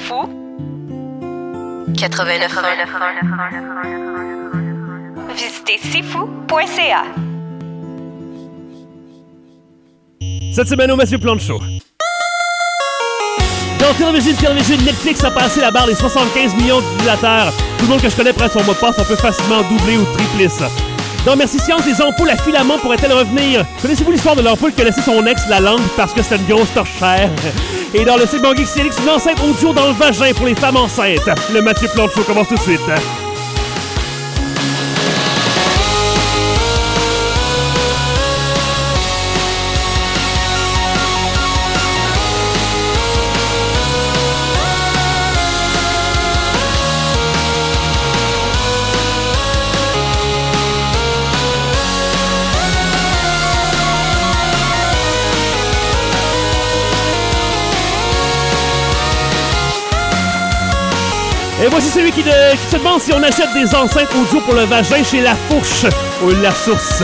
fou 89. Visitez sifou.ca. Cette semaine au Mathieu Plante Show. Dans Television, Netflix a passé la barre des 75 millions d'utilisateurs. Tout le monde que je connais prend son mot de passe, on peut facilement doubler ou tripler ça. Dans Merci Science, les ampoules à filament pourraient-elles revenir? Connaissez-vous l'histoire de l'ampoule qui a laissé son ex la langue parce que c'était une grosse torchère? Et dans le segment Geek Célix, une enceinte audio dans le vagin pour les femmes enceintes. Le Mathieu Plante Show commence tout de suite. Et voici celui qui se demande si on achète des enceintes audio pour le vagin chez La Fourche ou La Source.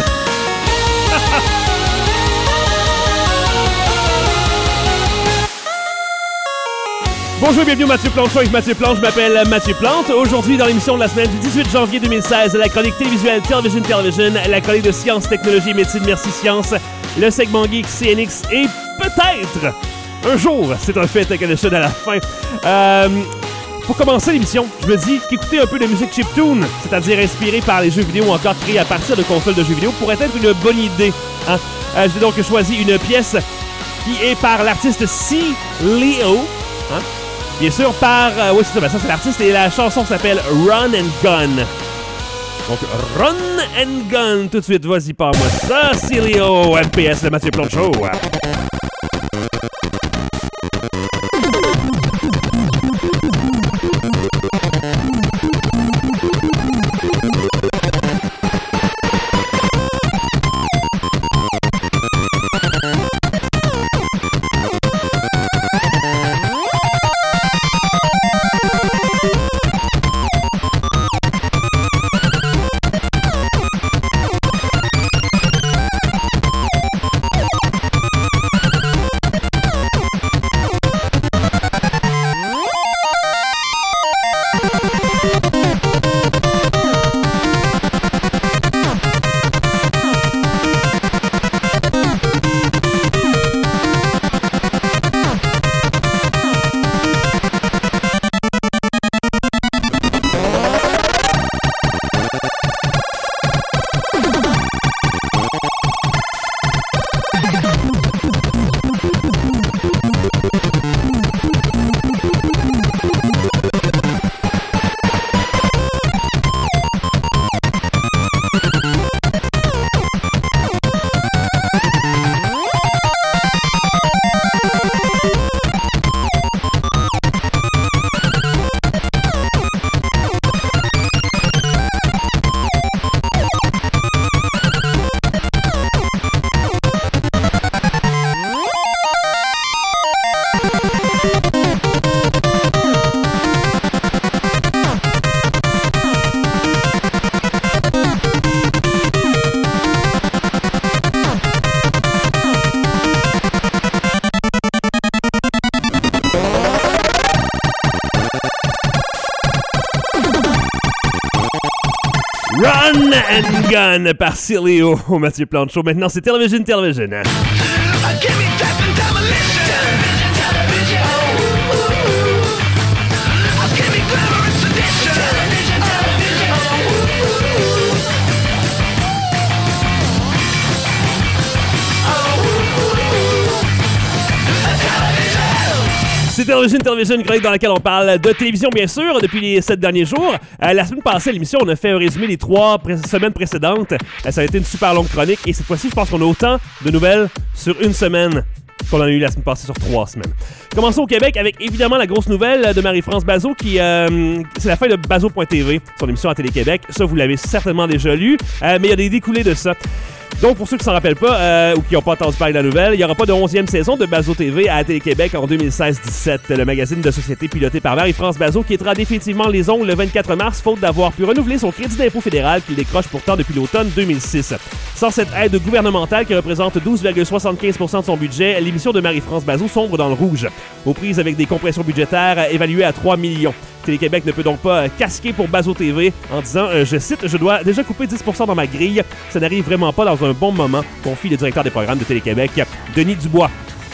Bonjour et bienvenue au Mathieu Plante Show avec Mathieu Plante. Je m'appelle Mathieu Plante. Aujourd'hui, dans l'émission de la semaine du 18 janvier 2016, la chronique télévisuelle Television, la chronique de sciences, technologie et médecine Merci Science, le segment Geek CNX et peut-être un jour, c'est un fait que le show à la fin. Pour commencer l'émission, je me dis qu'écouter un peu de musique chiptune, c'est-à-dire inspirée par les jeux vidéo ou encore créée à partir de consoles de jeux vidéo, pourrait être une bonne idée. Hein? J'ai donc choisi une pièce qui est par l'artiste C-Leo. Hein? Bien sûr, par... oui, c'est ça, ça c'est l'artiste et la chanson s'appelle Run and Gun. Donc, Run and Gun, tout de suite, vas-y, parle-moi ça, C-Leo, MPS, le Mathieu Plante Show. Run and Gun par C-Leo au Mathieu Plante Show. Maintenant, c'est Television. C'est Television, chronique dans laquelle on parle de télévision, bien sûr, depuis les 7 derniers jours. La semaine passée, à l'émission, on a fait un résumé des 3 semaines précédentes. Ça a été une super longue chronique. Et cette fois-ci, je pense qu'on a autant de nouvelles sur une semaine qu'on en a eu la semaine passée sur 3 semaines. Commençons au Québec avec, évidemment, la grosse nouvelle de Marie-France Bazot, qui c'est la fin de Bazot.tv, son émission à Télé-Québec. Ça, vous l'avez certainement déjà lu, mais il y a des découlés de ça. Donc, pour ceux qui s'en rappellent pas ou qui n'ont pas entendu parler de la nouvelle, il n'y aura pas de 11e saison de Bazo TV à Télé-Québec en 2016-17. Le magazine de société piloté par Marie-France Bazo quittera définitivement les ondes le 24 mars, faute d'avoir pu renouveler son crédit d'impôt fédéral qu'il décroche pourtant depuis l'automne 2006. Sans cette aide gouvernementale qui représente 12,75% de son budget, l'émission de Marie-France Bazo sombre dans le rouge, aux prises avec des compressions budgétaires évaluées à 3 millions. Télé-Québec ne peut donc pas casquer pour Bazo TV en disant, je cite, « Je dois déjà couper 10% dans ma grille. Ça n'arrive vraiment pas dans un bon moment », confie le directeur des programmes de Télé-Québec, Denis Dubois.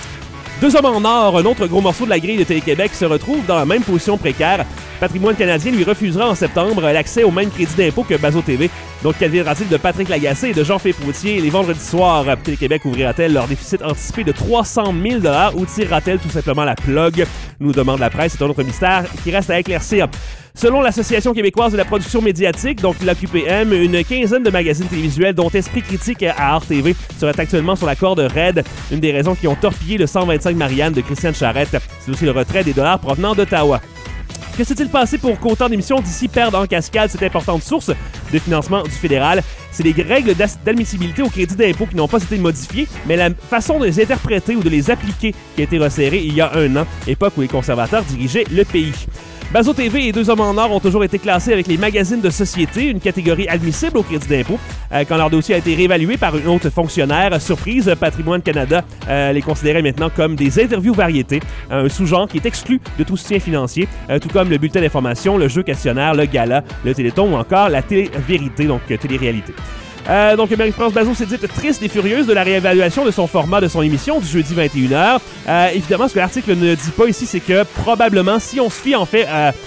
Deux hommes en or, un autre gros morceau de la grille de Télé-Québec, se retrouve dans la même position précaire. Patrimoine canadien lui refusera en septembre l'accès au même crédit d'impôt que Bazo TV. Donc, qu'adviendra-t-il de Patrick Lagacé et de Jean-Philippe Routier les vendredis soirs? Télé-Québec ouvrira-t-elle leur déficit anticipé de 300 000 $ ou tirera-t-elle tout simplement la plug? Nous demande la presse. C'est un autre mystère qui reste à éclaircir. Selon l'Association québécoise de la production médiatique, donc l'AQPM, une quinzaine de magazines télévisuels, dont Esprit critique à Art TV, seraient actuellement sur la corde raide. Une des raisons qui ont torpillé le 125 Marianne de Christiane Charette. C'est aussi le retrait des dollars provenant d'Ottawa. Que s'est-il passé pour qu'autant d'émissions d'ici perdent en cascade cette importante source de financement du fédéral? C'est les règles d'admissibilité au crédit d'impôt qui n'ont pas été modifiées, mais la façon de les interpréter ou de les appliquer qui a été resserrée il y a un an, époque où les conservateurs dirigeaient le pays. Bazo TV et Deux hommes en or ont toujours été classés avec les magazines de société, une catégorie admissible au crédit d'impôt. Quand leur dossier a été réévalué par une haute fonctionnaire, surprise, Patrimoine Canada les considérait maintenant comme des interviews variétés, un sous-genre qui est exclu de tout soutien financier, tout comme le bulletin d'information, le jeu questionnaire, le gala, le téléthon ou encore la télé-vérité, donc télé-réalité. Donc, Marie-France Bazo s'est dite triste et furieuse de la réévaluation de son format de son émission du jeudi 21h. Évidemment, ce que l'article ne dit pas ici, c'est que probablement, si on se fie en fait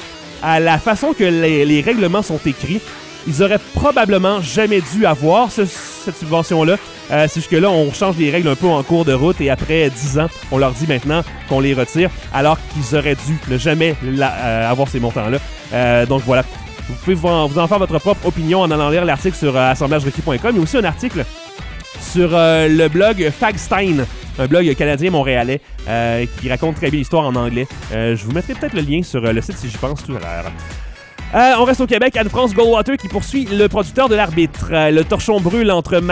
à la façon que les règlements sont écrits, ils auraient probablement jamais dû avoir cette subvention-là. C'est juste que là, on change les règles un peu en cours de route et après 10 ans, on leur dit maintenant qu'on les retire, alors qu'ils auraient dû ne jamais avoir ces montants-là. Donc voilà. Vous pouvez vous en faire votre propre opinion en allant lire l'article sur assemblagerequis.com. Il y a aussi un article sur le blog Fagstein, un blog canadien-montréalais qui raconte très bien l'histoire en anglais. Je vous mettrai peut-être le lien sur le site si j'y pense tout à l'heure. On reste au Québec. Anne-France Goldwater qui poursuit le producteur de l'arbitre. Le torchon brûle entre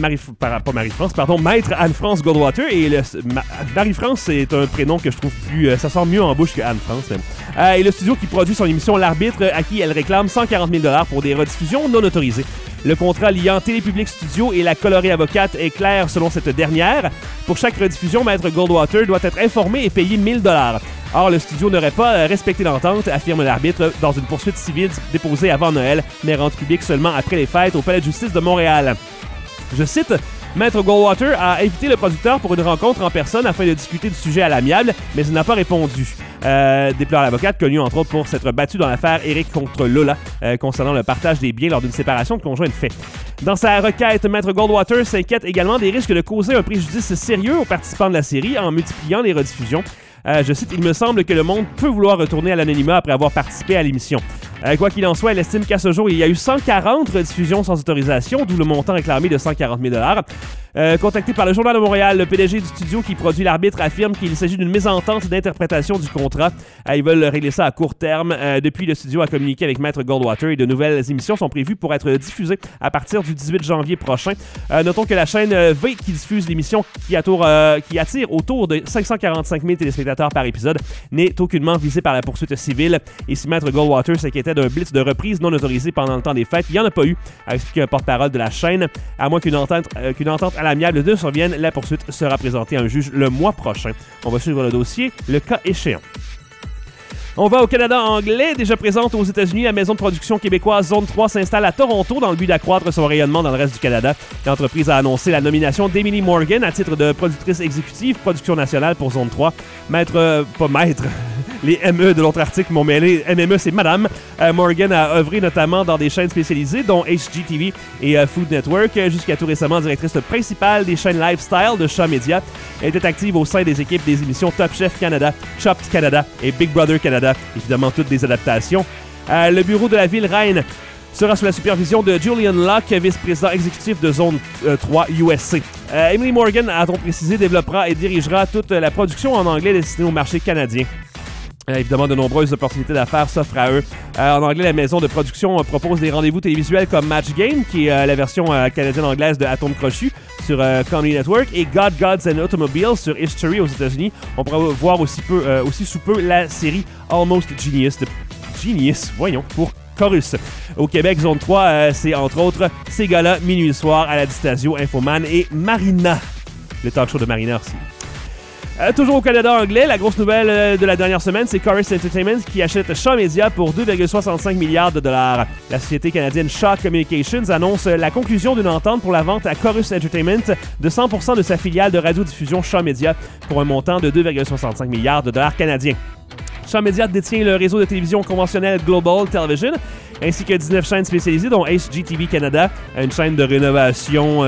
Maître Anne-France Goldwater et Marie-France, c'est un prénom que je trouve plus... ça sort mieux en bouche que Anne-France. Et le studio qui produit son émission L'Arbitre, à qui elle réclame 140 000 $ pour des rediffusions non autorisées. Le contrat liant Télépublic Studio et la colorée avocate est clair selon cette dernière. Pour chaque rediffusion, Maître Goldwater doit être informé et payer 1 000 $. Or, le studio n'aurait pas respecté l'entente, affirme l'arbitre dans une poursuite civile déposée avant Noël, mais rendue publique seulement après les fêtes au Palais de justice de Montréal. Je cite, « Maître Goldwater a invité le producteur pour une rencontre en personne afin de discuter du sujet à l'amiable, mais il n'a pas répondu. » Déplore l'avocate, connue entre autres pour s'être battue dans l'affaire Eric contre Lola concernant le partage des biens lors d'une séparation de conjoints de fait. Dans sa requête, Maître Goldwater s'inquiète également des risques de causer un préjudice sérieux aux participants de la série en multipliant les rediffusions. Je cite, « Il me semble que le monde peut vouloir retourner à l'anonymat après avoir participé à l'émission. » Quoi qu'il en soit, elle estime qu'à ce jour, il y a eu 140 rediffusions sans autorisation, d'où le montant réclamé de 140 000 $. Contacté par le Journal de Montréal, le PDG du studio qui produit l'arbitre affirme qu'il s'agit d'une mésentente d'interprétation du contrat. Ils veulent régler ça à court terme. Depuis, le studio a communiqué avec Maître Goldwater et de nouvelles émissions sont prévues pour être diffusées à partir du 18 janvier prochain. Notons que la chaîne V qui diffuse l'émission qui attire autour de 545 000 téléspectateurs par épisode n'est aucunement visée par la poursuite civile. Et si Maître Goldwater s'inquiétait d'un blitz de reprise non autorisé pendant le temps des fêtes, il n'y en a pas eu, a expliqué un porte-parole de la chaîne. À moins qu'une entente à l'amiable ne survienne, la poursuite sera présentée à un juge le mois prochain. On va suivre le dossier, le cas échéant. On va au Canada anglais. Déjà présente aux États-Unis, la maison de production québécoise Zone 3 s'installe à Toronto dans le but d'accroître son rayonnement dans le reste du Canada. L'entreprise a annoncé la nomination d'Emily Morgan à titre de productrice exécutive production nationale pour Zone 3. Les ME de l'autre article m'ont mêlé. MME, c'est Madame. Morgan a œuvré notamment dans des chaînes spécialisées, dont HGTV et Food Network, jusqu'à tout récemment directrice principale des chaînes Lifestyle de Shaw Media. Elle était active au sein des équipes des émissions Top Chef Canada, Chopped Canada et Big Brother Canada, évidemment toutes des adaptations. Le bureau de la ville reine sera sous la supervision de Julian Locke, vice-président exécutif de Zone 3 USC. Emily Morgan, a-t-on précisé, développera et dirigera toute la production en anglais destinée au marché canadien. Évidemment, de nombreuses opportunités d'affaires s'offrent à eux. En anglais, la maison de production propose des rendez-vous télévisuels comme Match Game, qui est la version canadienne-anglaise de Atome Crochu sur Comedy Network, et God, Gods and Automobiles sur History aux États-Unis. On pourra voir aussi sous peu la série Almost Genius, voyons, pour Chorus. Au Québec, Zone 3, c'est entre autres ces gars-là, Minuit le soir, à la Distasio, Infoman et Marina. Le talk show de Marina aussi. Toujours au Canada anglais, la grosse nouvelle de la dernière semaine, c'est Chorus Entertainment qui achète Shaw Media pour 2,65 milliards de dollars. La société canadienne Shaw Communications annonce la conclusion d'une entente pour la vente à Chorus Entertainment de 100% de sa filiale de radiodiffusion Shaw Media pour un montant de 2,65 milliards de dollars canadiens. Shaw Media détient le réseau de télévision conventionnel Global Television, ainsi que 19 chaînes spécialisées, dont HGTV Canada, une chaîne de rénovation,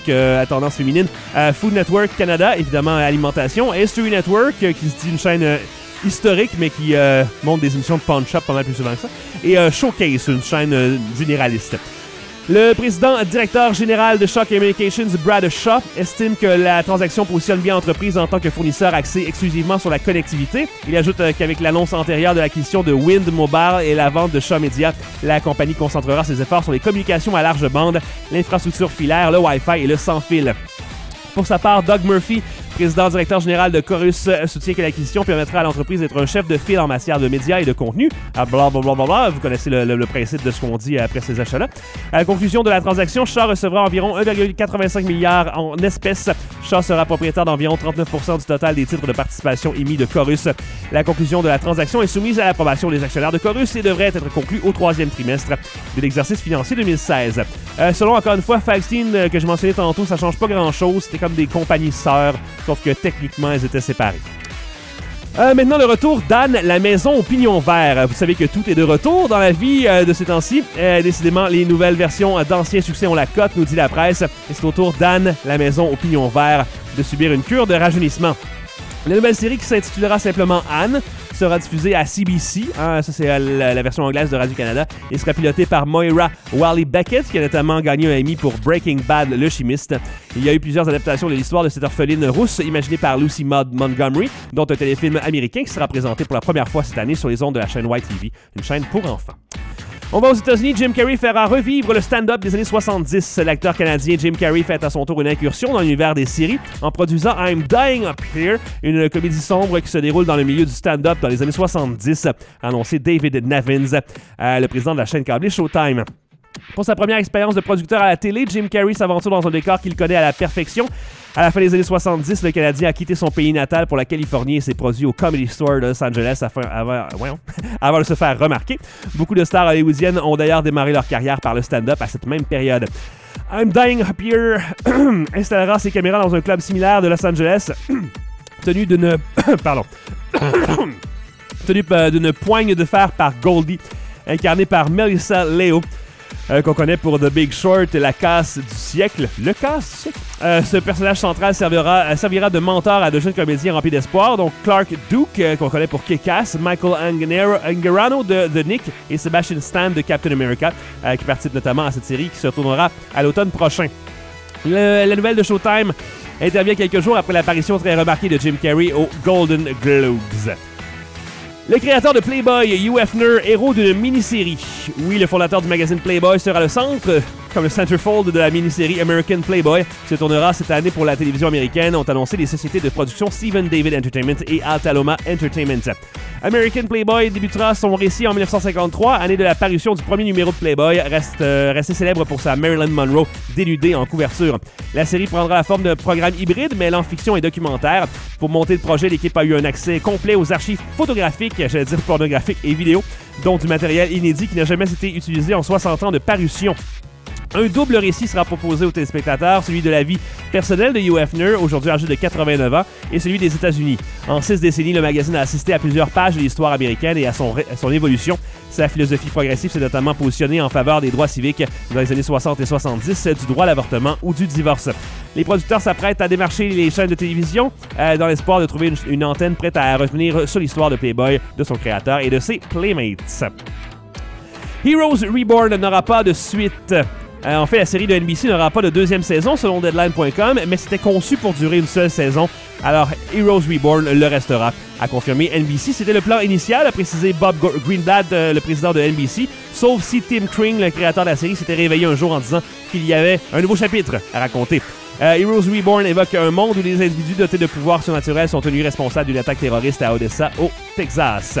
à tendance féminine, Food Network Canada, évidemment alimentation, History Network, qui se dit une chaîne historique, mais qui montre des émissions de Pawn Shop pas mal plus souvent que ça, et Showcase, une chaîne généraliste. Le président directeur général de Shaw Communications, Brad Shaw, estime que la transaction positionne bien l'entreprise en tant que fournisseur axé exclusivement sur la connectivité. Il ajoute qu'avec l'annonce antérieure de l'acquisition de Wind Mobile et la vente de Shaw Media, la compagnie concentrera ses efforts sur les communications à large bande, l'infrastructure filaire, le Wi-Fi et le sans-fil. Pour sa part, Doug Murphy, président directeur général de Chorus, soutient que l'acquisition permettra à l'entreprise d'être un chef de file en matière de médias et de contenu. Blablabla, vous connaissez le principe de ce qu'on dit après ces achats-là. À la conclusion de la transaction, Shaw recevra environ 1,85 milliard en espèces. Shaw sera propriétaire d'environ 39% du total des titres de participation émis de Chorus. La conclusion de la transaction est soumise à l'approbation des actionnaires de Chorus et devrait être conclue au 3e trimestre de l'exercice financier 2016. Selon, encore une fois, Falkstein, que j'ai mentionné tantôt, ça change pas grand-chose. C'était comme des compagnies sœurs, sauf que techniquement, elles étaient séparées. Maintenant, le retour d'Anne, la maison au pignon vert. Vous savez que tout est de retour dans la vie de ces temps-ci. Décidément, les nouvelles versions d'anciens succès ont la cote, nous dit la presse. Et c'est au tour d'Anne, la maison au pignon vert, de subir une cure de rajeunissement. La nouvelle série qui s'intitulera simplement Anne sera diffusée à CBC, ça c'est la version anglaise de Radio-Canada, et sera pilotée par Moira Walley-Beckett, qui a notamment gagné un Emmy pour Breaking Bad, le chimiste. Il y a eu plusieurs adaptations de l'histoire de cette orpheline rousse, imaginée par Lucy Maud Montgomery, dont un téléfilm américain qui sera présenté pour la première fois cette année sur les ondes de la chaîne YTV, une chaîne pour enfants. On va aux États-Unis. Jim Carrey fera revivre le stand-up des années 70. L'acteur canadien Jim Carrey fait à son tour une incursion dans l'univers des séries en produisant I'm Dying Up Here, une comédie sombre qui se déroule dans le milieu du stand-up dans les années 70, a annoncé David Nevins, le président de la chaîne câblée Showtime. Pour sa première expérience de producteur à la télé, Jim Carrey s'aventure dans un décor qu'il connaît à la perfection. À la fin des années 70, le Canadien a quitté son pays natal pour la Californie et s'est produit au Comedy Store de Los Angeles avant de se faire remarquer. Beaucoup de stars hollywoodiennes ont d'ailleurs démarré leur carrière par le stand-up à cette même période. I'm Dying Up Here installera ses caméras dans un club similaire de Los Angeles, tenu d'une poigne de fer par Goldie, incarnée par Melissa Leo. Qu'on connaît pour The Big Short, la casse du siècle. Le casse du siècle? Ce personnage central servira de mentor à de jeunes comédiens remplis d'espoir, donc Clark Duke, qu'on connaît pour Kick-Ass, Michael Angarano de The Nick et Sebastian Stan de Captain America, qui participent notamment à cette série qui se tournera à l'automne prochain. La nouvelle de Showtime intervient quelques jours après l'apparition très remarquée de Jim Carrey aux Golden Globes. Le créateur de Playboy, Hugh Hefner, héros d'une mini-série. Oui, le fondateur du magazine Playboy sera le centre, comme le centerfold de la mini-série American Playboy, qui se tournera cette année pour la télévision américaine, ont annoncé les sociétés de production Stephen David Entertainment et Altaloma Entertainment. American Playboy débutera son récit en 1953, année de la parution du premier numéro de Playboy, resté célèbre pour sa Marilyn Monroe dénudée en couverture. La série prendra la forme d'un programme hybride mêlant fiction et documentaire. Pour monter le projet, l'équipe a eu un accès complet aux archives photographiques, j'allais dire pornographiques et vidéo, dont du matériel inédit qui n'a jamais été utilisé en 60 ans de parution. Un double récit sera proposé aux téléspectateurs, celui de la vie personnelle de Hugh Hefner, aujourd'hui âgé de 89 ans, et celui des États-Unis. En 6 décennies, le magazine a assisté à plusieurs pages de l'histoire américaine et à son évolution. Sa philosophie progressive s'est notamment positionnée en faveur des droits civiques dans les années 60 et 70, du droit à l'avortement ou du divorce. Les producteurs s'apprêtent à démarcher les chaînes de télévision dans l'espoir de trouver une antenne prête à revenir sur l'histoire de Playboy, de son créateur et de ses Playmates. Heroes Reborn n'aura pas de suite. En fait, la série de NBC n'aura pas de deuxième saison selon Deadline.com, mais c'était conçu pour durer une seule saison. Alors, Heroes Reborn le restera. À confirmer NBC, c'était le plan initial, a précisé Bob Greenblatt, le président de NBC, sauf si Tim Kring, le créateur de la série, s'était réveillé un jour en disant qu'il y avait un nouveau chapitre à raconter. Heroes Reborn évoque un monde où les individus dotés de pouvoirs surnaturels sont tenus responsables d'une attaque terroriste à Odessa, au Texas.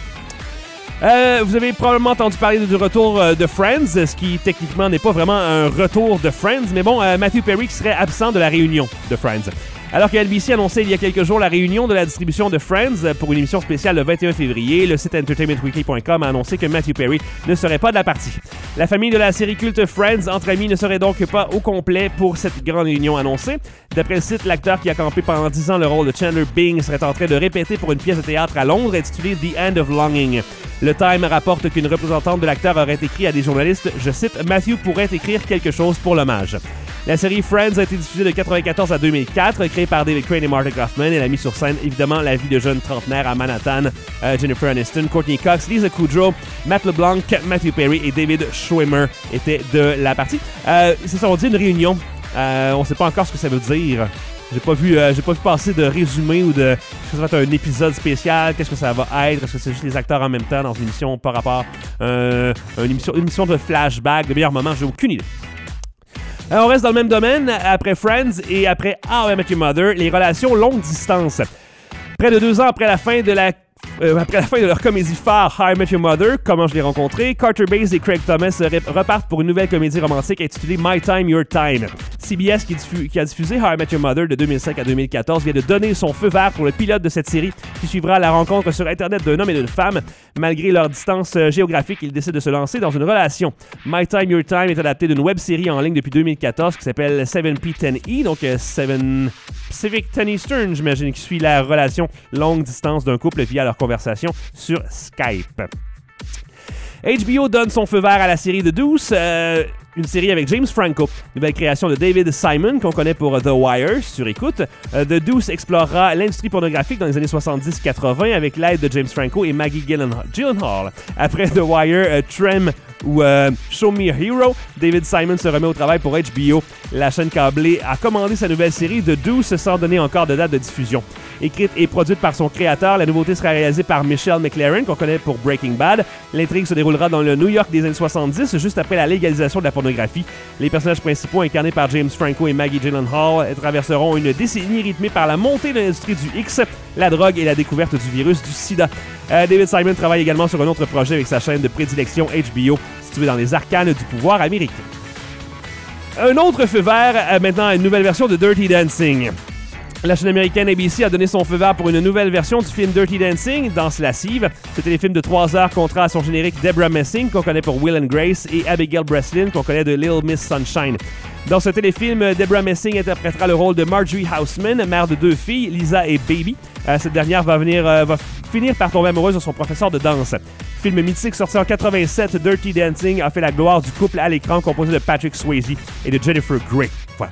Vous avez probablement entendu parler du retour de Friends, ce qui techniquement n'est pas vraiment un retour de Friends, mais bon, Matthew Perry qui serait absent de la réunion de Friends. Alors que NBC annonçait il y a quelques jours la réunion de la distribution de Friends pour une émission spéciale le 21 février, le site entertainmentweekly.com a annoncé que Matthew Perry ne serait pas de la partie. La famille de la série culte Friends, entre amis, ne serait donc pas au complet pour cette grande réunion annoncée. D'après le site, l'acteur qui a campé pendant 10 ans le rôle de Chandler Bing serait en train de répéter pour une pièce de théâtre à Londres intitulée The End of Longing. Le Time rapporte qu'une représentante de l'acteur aurait écrit à des journalistes, je cite, « Matthew pourrait écrire quelque chose pour l'hommage ». La série Friends a été diffusée de 1994 à 2004, créée par David Crane et Marta Kaufman. Elle a mis sur scène, évidemment, la vie de jeunes trentenaires à Manhattan. Jennifer Aniston, Courtney Cox, Lisa Kudrow, Matt LeBlanc, Matthew Perry et David Schwimmer étaient de la partie. C'est ça, on dit une réunion. On ne sait pas encore ce que ça veut dire. J'ai pas vu passer de résumé ou de... Est-ce que ça va être un épisode spécial? Qu'est-ce que ça va être? Est-ce que c'est juste les acteurs en même temps dans une émission par rapport à une émission de flashback, de meilleurs moments? J'ai aucune idée. On reste dans le même domaine, après Friends et après How I Met Your Mother, les relations longue distance. Près de 2 ans après la fin de leur comédie phare How I Met Your Mother, Comment je l'ai rencontré, Carter Bays et Craig Thomas repartent pour une nouvelle comédie romantique intitulée My Time, Your Time. CBS, qui a diffusé How I Met Your Mother de 2005 à 2014, vient de donner son feu vert pour le pilote de cette série qui suivra la rencontre sur Internet d'un homme et d'une femme. Malgré leur distance géographique, ils décident de se lancer dans une relation. My Time, Your Time est adapté d'une web-série en ligne depuis 2014 qui s'appelle 7P10E, donc 7 Pacific 10 Eastern, j'imagine, qui suit la relation longue distance d'un couple via leur conversation sur Skype. HBO donne son feu vert à la série The Deuce, une série avec James Franco, nouvelle création de David Simon qu'on connaît pour The Wire sur écoute. The Deuce explorera l'industrie pornographique dans les années 70-80 avec l'aide de James Franco et Maggie Gyllenhaal. Après The Wire, Trem ou Show Me a Hero, David Simon se remet au travail pour HBO. La chaîne câblée a commandé sa nouvelle série The Deuce sans donner encore de date de diffusion. Écrite et produite par son créateur, la nouveauté sera réalisée par Michelle McLaren, qu'on connaît pour Breaking Bad. L'intrigue se déroulera dans le New York des années 70, juste après la légalisation de la pornographie. Les personnages principaux, incarnés par James Franco et Maggie Gyllenhaal, traverseront une décennie rythmée par la montée de l'industrie du X, la drogue et la découverte du virus du sida. David Simon travaille également sur un autre projet avec sa chaîne de prédilection HBO, située dans les arcanes du pouvoir américain. Un autre feu vert, maintenant une nouvelle version de Dirty Dancing. La chaîne américaine ABC a donné son feu vert pour une nouvelle version du film Dirty Dancing, Danse lascive. Ce téléfilm de 3 heures comptera à son générique Deborah Messing, qu'on connaît pour Will and Grace, et Abigail Breslin, qu'on connaît de Little Miss Sunshine. Dans ce téléfilm, Deborah Messing interprétera le rôle de Marjorie Houseman, mère de 2 filles, Lisa et Baby. Cette dernière va finir par tomber amoureuse de son professeur de danse. Film mythique sorti en 87, Dirty Dancing a fait la gloire du couple à l'écran composé de Patrick Swayze et de Jennifer Grey. Voilà.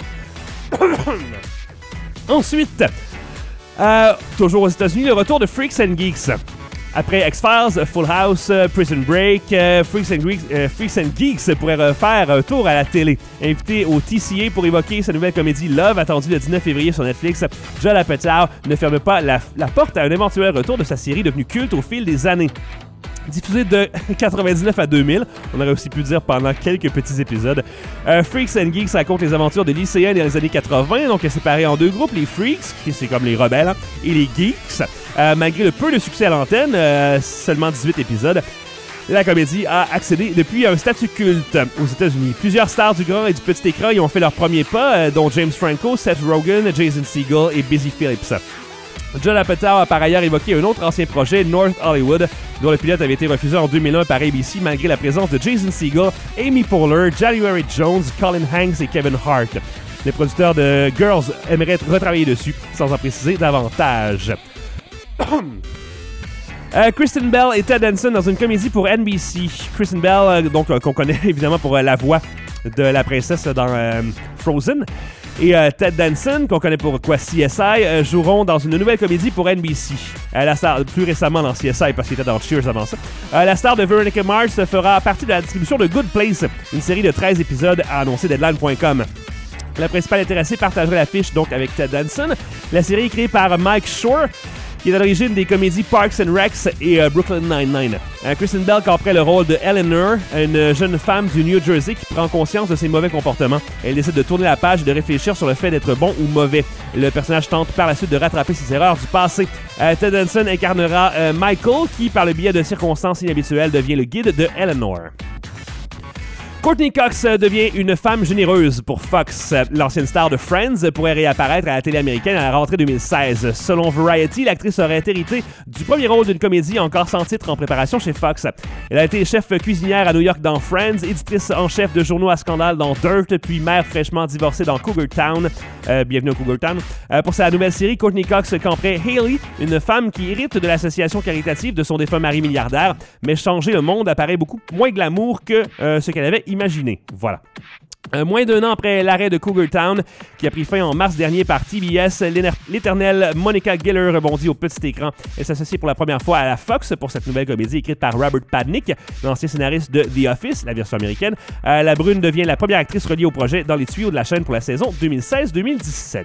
Ensuite, toujours aux États-Unis, le retour de Freaks and Geeks. Après X-Files, Full House, Prison Break, Freaks and Geeks pourrait faire un tour à la télé. Invité au TCA pour évoquer sa nouvelle comédie Love, attendue le 19 février sur Netflix, Judd Apatow ne ferme pas la porte à un éventuel retour de sa série devenue culte au fil des années. Diffusé de 99 à 2000, on aurait aussi pu dire pendant quelques petits épisodes. Freaks and Geeks raconte les aventures des lycéens dans les années 80, donc séparés en 2 groupes, les Freaks, qui c'est comme les rebelles, et les Geeks. Malgré le peu de succès à l'antenne, seulement 18 épisodes, la comédie a accédé depuis un statut culte aux États-Unis. Plusieurs stars du grand et du petit écran y ont fait leur premier pas, dont James Franco, Seth Rogen, Jason Segel et Busy Phillips. Judd Apatow a par ailleurs évoqué un autre ancien projet, North Hollywood, dont le pilote avait été refusé en 2001 par ABC malgré la présence de Jason Segel, Amy Poehler, January Jones, Colin Hanks et Kevin Hart. Les producteurs de Girls aimeraient retravailler dessus, sans en préciser davantage. Kristen Bell et Ted Danson dans une comédie pour NBC. Kristen Bell, qu'on connaît évidemment pour la voix de la princesse dans Frozen. et Ted Danson, qu'on connaît pour quoi CSI, joueront dans une nouvelle comédie pour NBC. La star, plus récemment dans CSI, parce qu'il était dans Cheers avant ça. La star de Veronica Mars fera partie de la distribution de Good Place, une série de 13 épisodes, a annoncé Deadline.com. La principale intéressée partagerait l'affiche donc avec Ted Danson. La série est créée par Mike Shore, qui est à l'origine des comédies Parks and Recs et Brooklyn Nine-Nine. Kristen Bell camperait le rôle de Eleanor, une jeune femme du New Jersey qui prend conscience de ses mauvais comportements. Elle décide de tourner la page et de réfléchir sur le fait d'être bon ou mauvais. Le personnage tente par la suite de rattraper ses erreurs du passé. Ted Danson incarnera Michael, qui, par le biais de circonstances inhabituelles, devient le guide de Eleanor. Courtney Cox devient une femme généreuse pour Fox. L'ancienne star de Friends pourrait réapparaître à la télé américaine à la rentrée 2016. Selon Variety, l'actrice aurait hérité du premier rôle d'une comédie encore sans titre en préparation chez Fox. Elle a été chef cuisinière à New York dans Friends, éditrice en chef de journaux à scandale dans Dirt, puis mère fraîchement divorcée dans Cougar Town. Bienvenue au Cougar Town. Pour sa nouvelle série, Courtney Cox camperait Hailey, une femme qui hérite de l'association caritative de son défunt mari milliardaire, mais changer le monde apparaît beaucoup moins glamour que ce qu'elle avait imaginé. Voilà. Moins d'un an après l'arrêt de Cougar Town, qui a pris fin en mars dernier par TBS, l'éternelle Monica Geller rebondit au petit écran. Elle s'associe pour la première fois à la Fox pour cette nouvelle comédie écrite par Robert Padnick, l'ancien scénariste de The Office, la version américaine. La Brune devient la première actrice reliée au projet dans les tuyaux de la chaîne pour la saison 2016-2017.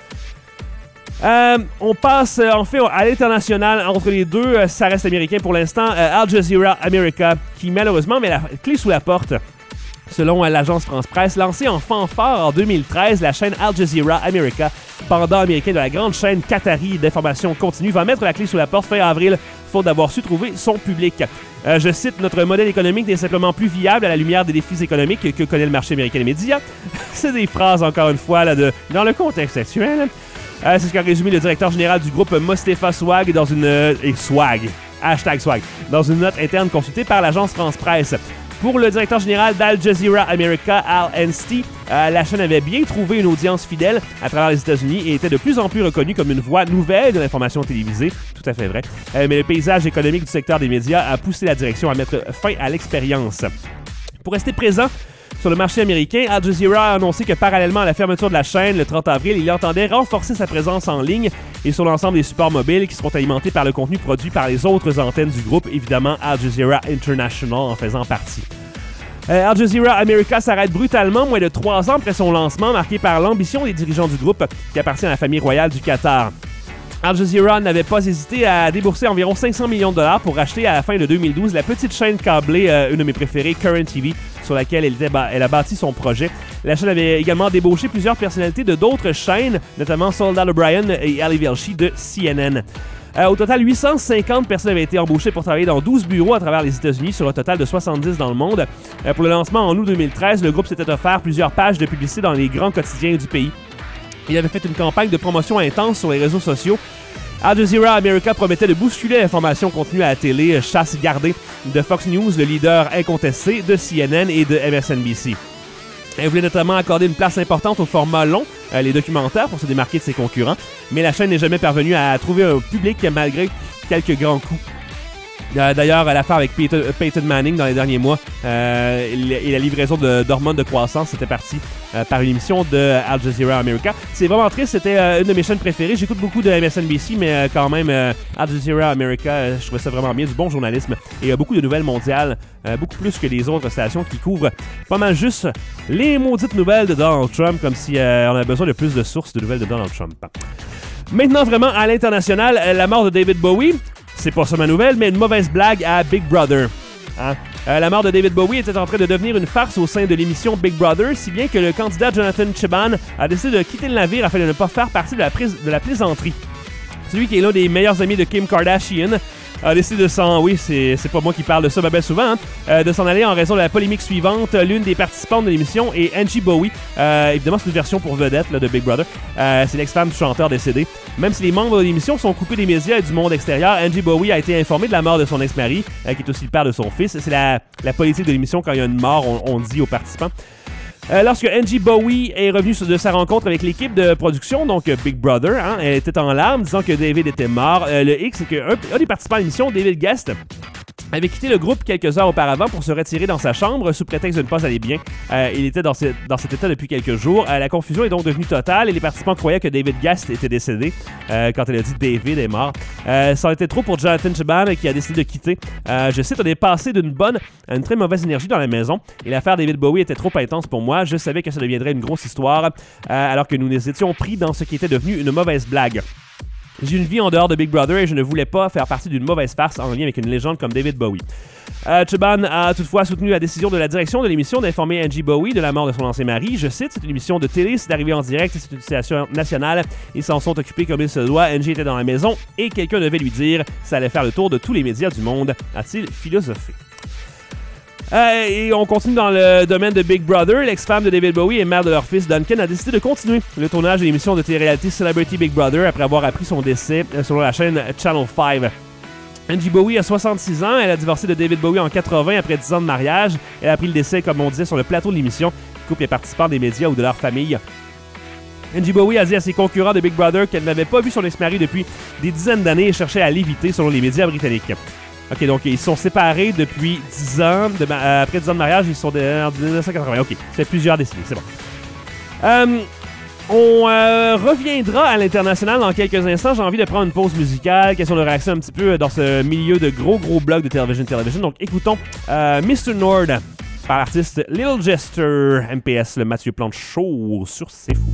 On passe en fait à l'international entre les deux. Ça reste américain pour l'instant. Al Jazeera America, qui malheureusement met la clé sous la porte. Selon l'agence France-Presse, lancée en fanfare en 2013, la chaîne Al Jazeera America, pendant américain de la grande chaîne qatari d'information continue, va mettre la clé sous la porte fin avril, faute d'avoir su trouver son public. Je cite, « Notre modèle économique n'est simplement plus viable à la lumière des défis économiques que connaît le marché américain des médias. » C'est des phrases, encore une fois, là, dans le contexte actuel. C'est ce qu'a résumé le directeur général du groupe Mostefa Swag dans une... Swag. Hashtag Swag. Dans une note interne consultée par l'agence France-Presse. Pour le directeur général d'Al Jazeera America, Al Anstey, la chaîne avait bien trouvé une audience fidèle à travers les États-Unis et était de plus en plus reconnue comme une voix nouvelle de l'information télévisée. Tout à fait vrai. Mais le paysage économique du secteur des médias a poussé la direction à mettre fin à l'expérience. Pour rester présent sur le marché américain, Al Jazeera a annoncé que parallèlement à la fermeture de la chaîne le 30 avril, il entendait renforcer sa présence en ligne et sur l'ensemble des supports mobiles qui seront alimentés par le contenu produit par les autres antennes du groupe, évidemment Al Jazeera International en faisant partie. Al Jazeera America s'arrête brutalement moins de 3 ans après son lancement, marqué par l'ambition des dirigeants du groupe qui appartient à la famille royale du Qatar. Al Jazeera n'avait pas hésité à débourser environ 500 millions de dollars pour racheter à la fin de 2012 la petite chaîne câblée, une de mes préférées, Current TV, sur laquelle elle a bâti son projet. La chaîne avait également débauché plusieurs personnalités de d'autres chaînes, notamment Soledad O'Brien et Ali Velshi de CNN. Au total, 850 personnes avaient été embauchées pour travailler dans 12 bureaux à travers les États-Unis sur un total de 70 dans le monde. Pour le lancement en août 2013, le groupe s'était offert plusieurs pages de publicité dans les grands quotidiens du pays. Il avait fait une campagne de promotion intense sur les réseaux sociaux. Al Jazeera America promettait de bousculer l'information contenue à la télé, chasse gardée de Fox News, le leader incontesté de CNN et de MSNBC. Elle voulait notamment accorder une place importante au format long, les documentaires, pour se démarquer de ses concurrents, mais la chaîne n'est jamais parvenue à trouver un public malgré quelques grands coups. D'ailleurs, l'affaire avec Peyton Manning dans les derniers mois et la livraison d'hormones de croissance, c'était parti par une émission de Al Jazeera America. C'est vraiment triste, c'était une de mes chaînes préférées. J'écoute beaucoup de MSNBC, mais quand même, Al Jazeera America, je trouvais ça vraiment bien, du bon journalisme. Et beaucoup de nouvelles mondiales, beaucoup plus que les autres stations qui couvrent pas mal juste les maudites nouvelles de Donald Trump, comme si on avait besoin de plus de sources de nouvelles de Donald Trump. Maintenant, vraiment, à l'international, la mort de David Bowie. C'est pas ça ma nouvelle, mais une mauvaise blague à Big Brother. Hein? La mort de David Bowie était en train de devenir une farce au sein de l'émission Big Brother, si bien que le candidat Jonathan Cheban a décidé de quitter le navire afin de ne pas faire partie de la plaisanterie. Celui qui est l'un des meilleurs amis de Kim Kardashian a décidé de s'en... Oui, c'est pas moi qui parle de ça, bien souvent, hein, de s'en aller en raison de la polémique suivante. L'une des participantes de l'émission est Angie Bowie. Évidemment, c'est une version pour vedette là, de Big Brother. C'est l'ex-femme du chanteur décédé. Même si les membres de l'émission sont coupés des médias et du monde extérieur, Angie Bowie a été informée de la mort de son ex-mari, qui est aussi le père de son fils. C'est la politique de l'émission, quand il y a une mort, on dit aux participants. Lorsque Angie Bowie est revenue de sa rencontre avec l'équipe de production, donc Big Brother, hein, elle était en larmes, disant que David était mort. Le X, c'est qu'un des participants à l'émission, David Guest, avait quitté le groupe quelques heures auparavant pour se retirer dans sa chambre sous prétexte de ne pas aller bien. Il était dans cet état depuis quelques jours. La confusion est donc devenue totale et les participants croyaient que David Gast était décédé quand elle a dit David est mort. Ça a été trop pour Jonathan Cheban qui a décidé de quitter. Je cite, on est passé d'une bonne à une très mauvaise énergie dans la maison et l'affaire David Bowie était trop intense pour moi. Je savais que ça deviendrait une grosse histoire alors que nous nous étions pris dans ce qui était devenu une mauvaise blague. J'ai une vie en dehors de Big Brother et je ne voulais pas faire partie d'une mauvaise farce en lien avec une légende comme David Bowie. Cheban a toutefois soutenu la décision de la direction de l'émission d'informer Angie Bowie de la mort de son ancien mari. Je cite, c'est une émission de télé, c'est arrivé en direct, c'est une situation nationale. Ils s'en sont occupés comme il se doit. Angie était dans la maison et quelqu'un devait lui dire ça allait faire le tour de tous les médias du monde, a-t-il philosophé. Et on continue dans le domaine de Big Brother. L'ex-femme de David Bowie et mère de leur fils Duncan a décidé de continuer le tournage de l'émission de télé-réalité Celebrity Big Brother après avoir appris son décès selon la chaîne Channel 5. Angie Bowie a 66 ans, elle a divorcé de David Bowie en 80 après 10 ans de mariage. Elle a appris le décès, comme on disait, sur le plateau de l'émission qui coupe les participants des médias ou de leur famille. Angie Bowie a dit à ses concurrents de Big Brother qu'elle n'avait pas vu son ex-mari depuis des dizaines d'années et cherchait à l'éviter selon les médias britanniques. OK, donc ils sont séparés depuis 10 ans. Après 10 ans de mariage, ils sont en 1980. OK, ça fait plusieurs décennies, c'est bon. On reviendra à l'international dans quelques instants. J'ai envie de prendre une pause musicale, question de réaction un petit peu dans ce milieu de gros blocs de Television. Donc écoutons Mr. Nord par l'artiste Little Jester, MPS, le Mathieu Plante Show sur C'est Fou.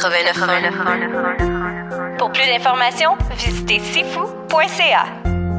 89.1. Pour plus d'informations, visitez sifu.ca.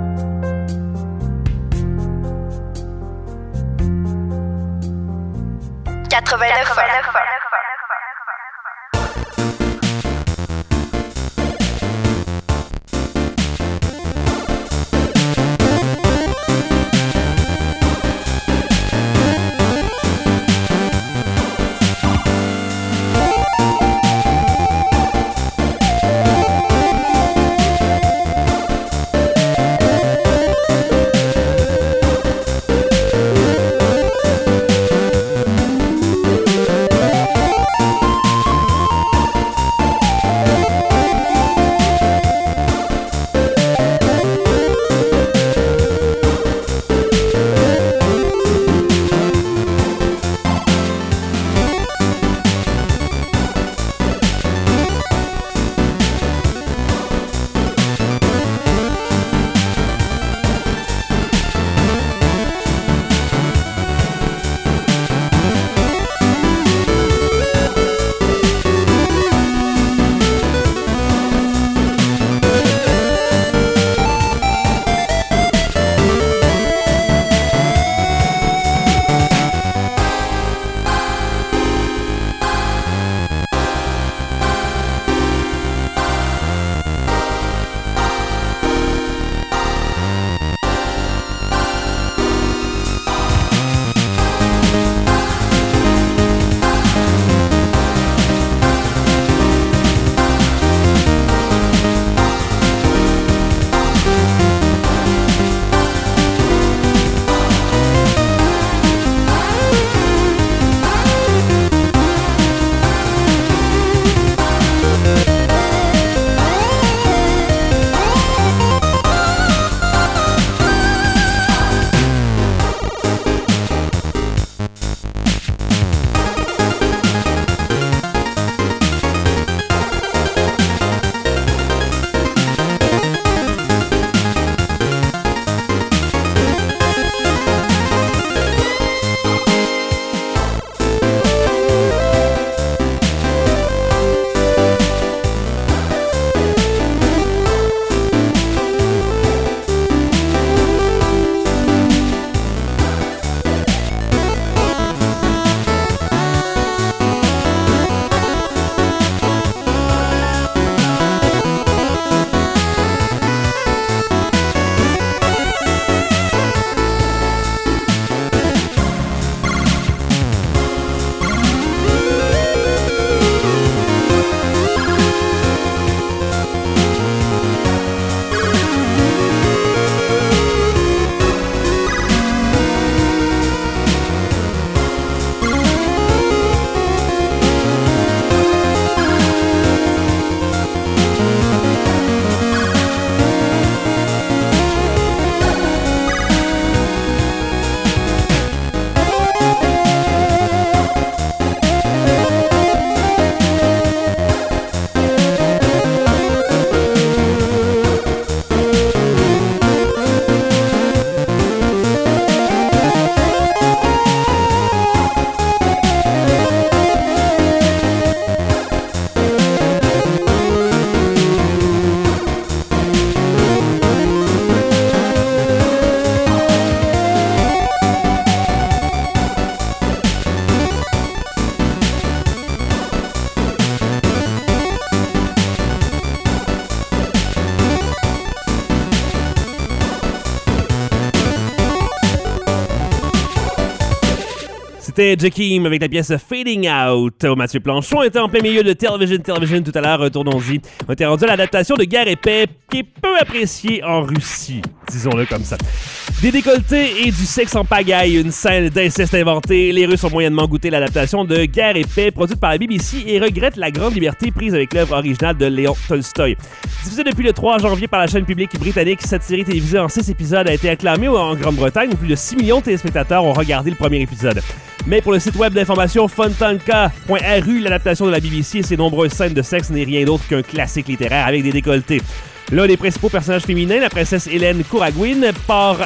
C'était Jakim avec la pièce Fading Out. Mathieu Planchon était en plein milieu de Television tout à l'heure. Retournons-y. On était rendu à l'adaptation de Guerre et Paix, qui est peu appréciée en Russie, disons-le comme ça. Des décolletés et du sexe en pagaille, une scène d'inceste inventée. Les Russes ont moyennement goûté l'adaptation de Guerre et Paix, produite par la BBC, et regrettent la grande liberté prise avec l'œuvre originale de Léon Tolstoï. Diffusée depuis le 3 janvier par la chaîne publique britannique, cette série télévisée en 6 épisodes a été acclamée en Grande-Bretagne, où plus de 6 millions de téléspectateurs ont regardé le premier épisode. Mais pour le site web d'information funtanka.ru, l'adaptation de la BBC et ses nombreuses scènes de sexe n'est rien d'autre qu'un classique littéraire avec des décolletés. L'un des principaux personnages féminins, la princesse Hélène Kouragouine, porte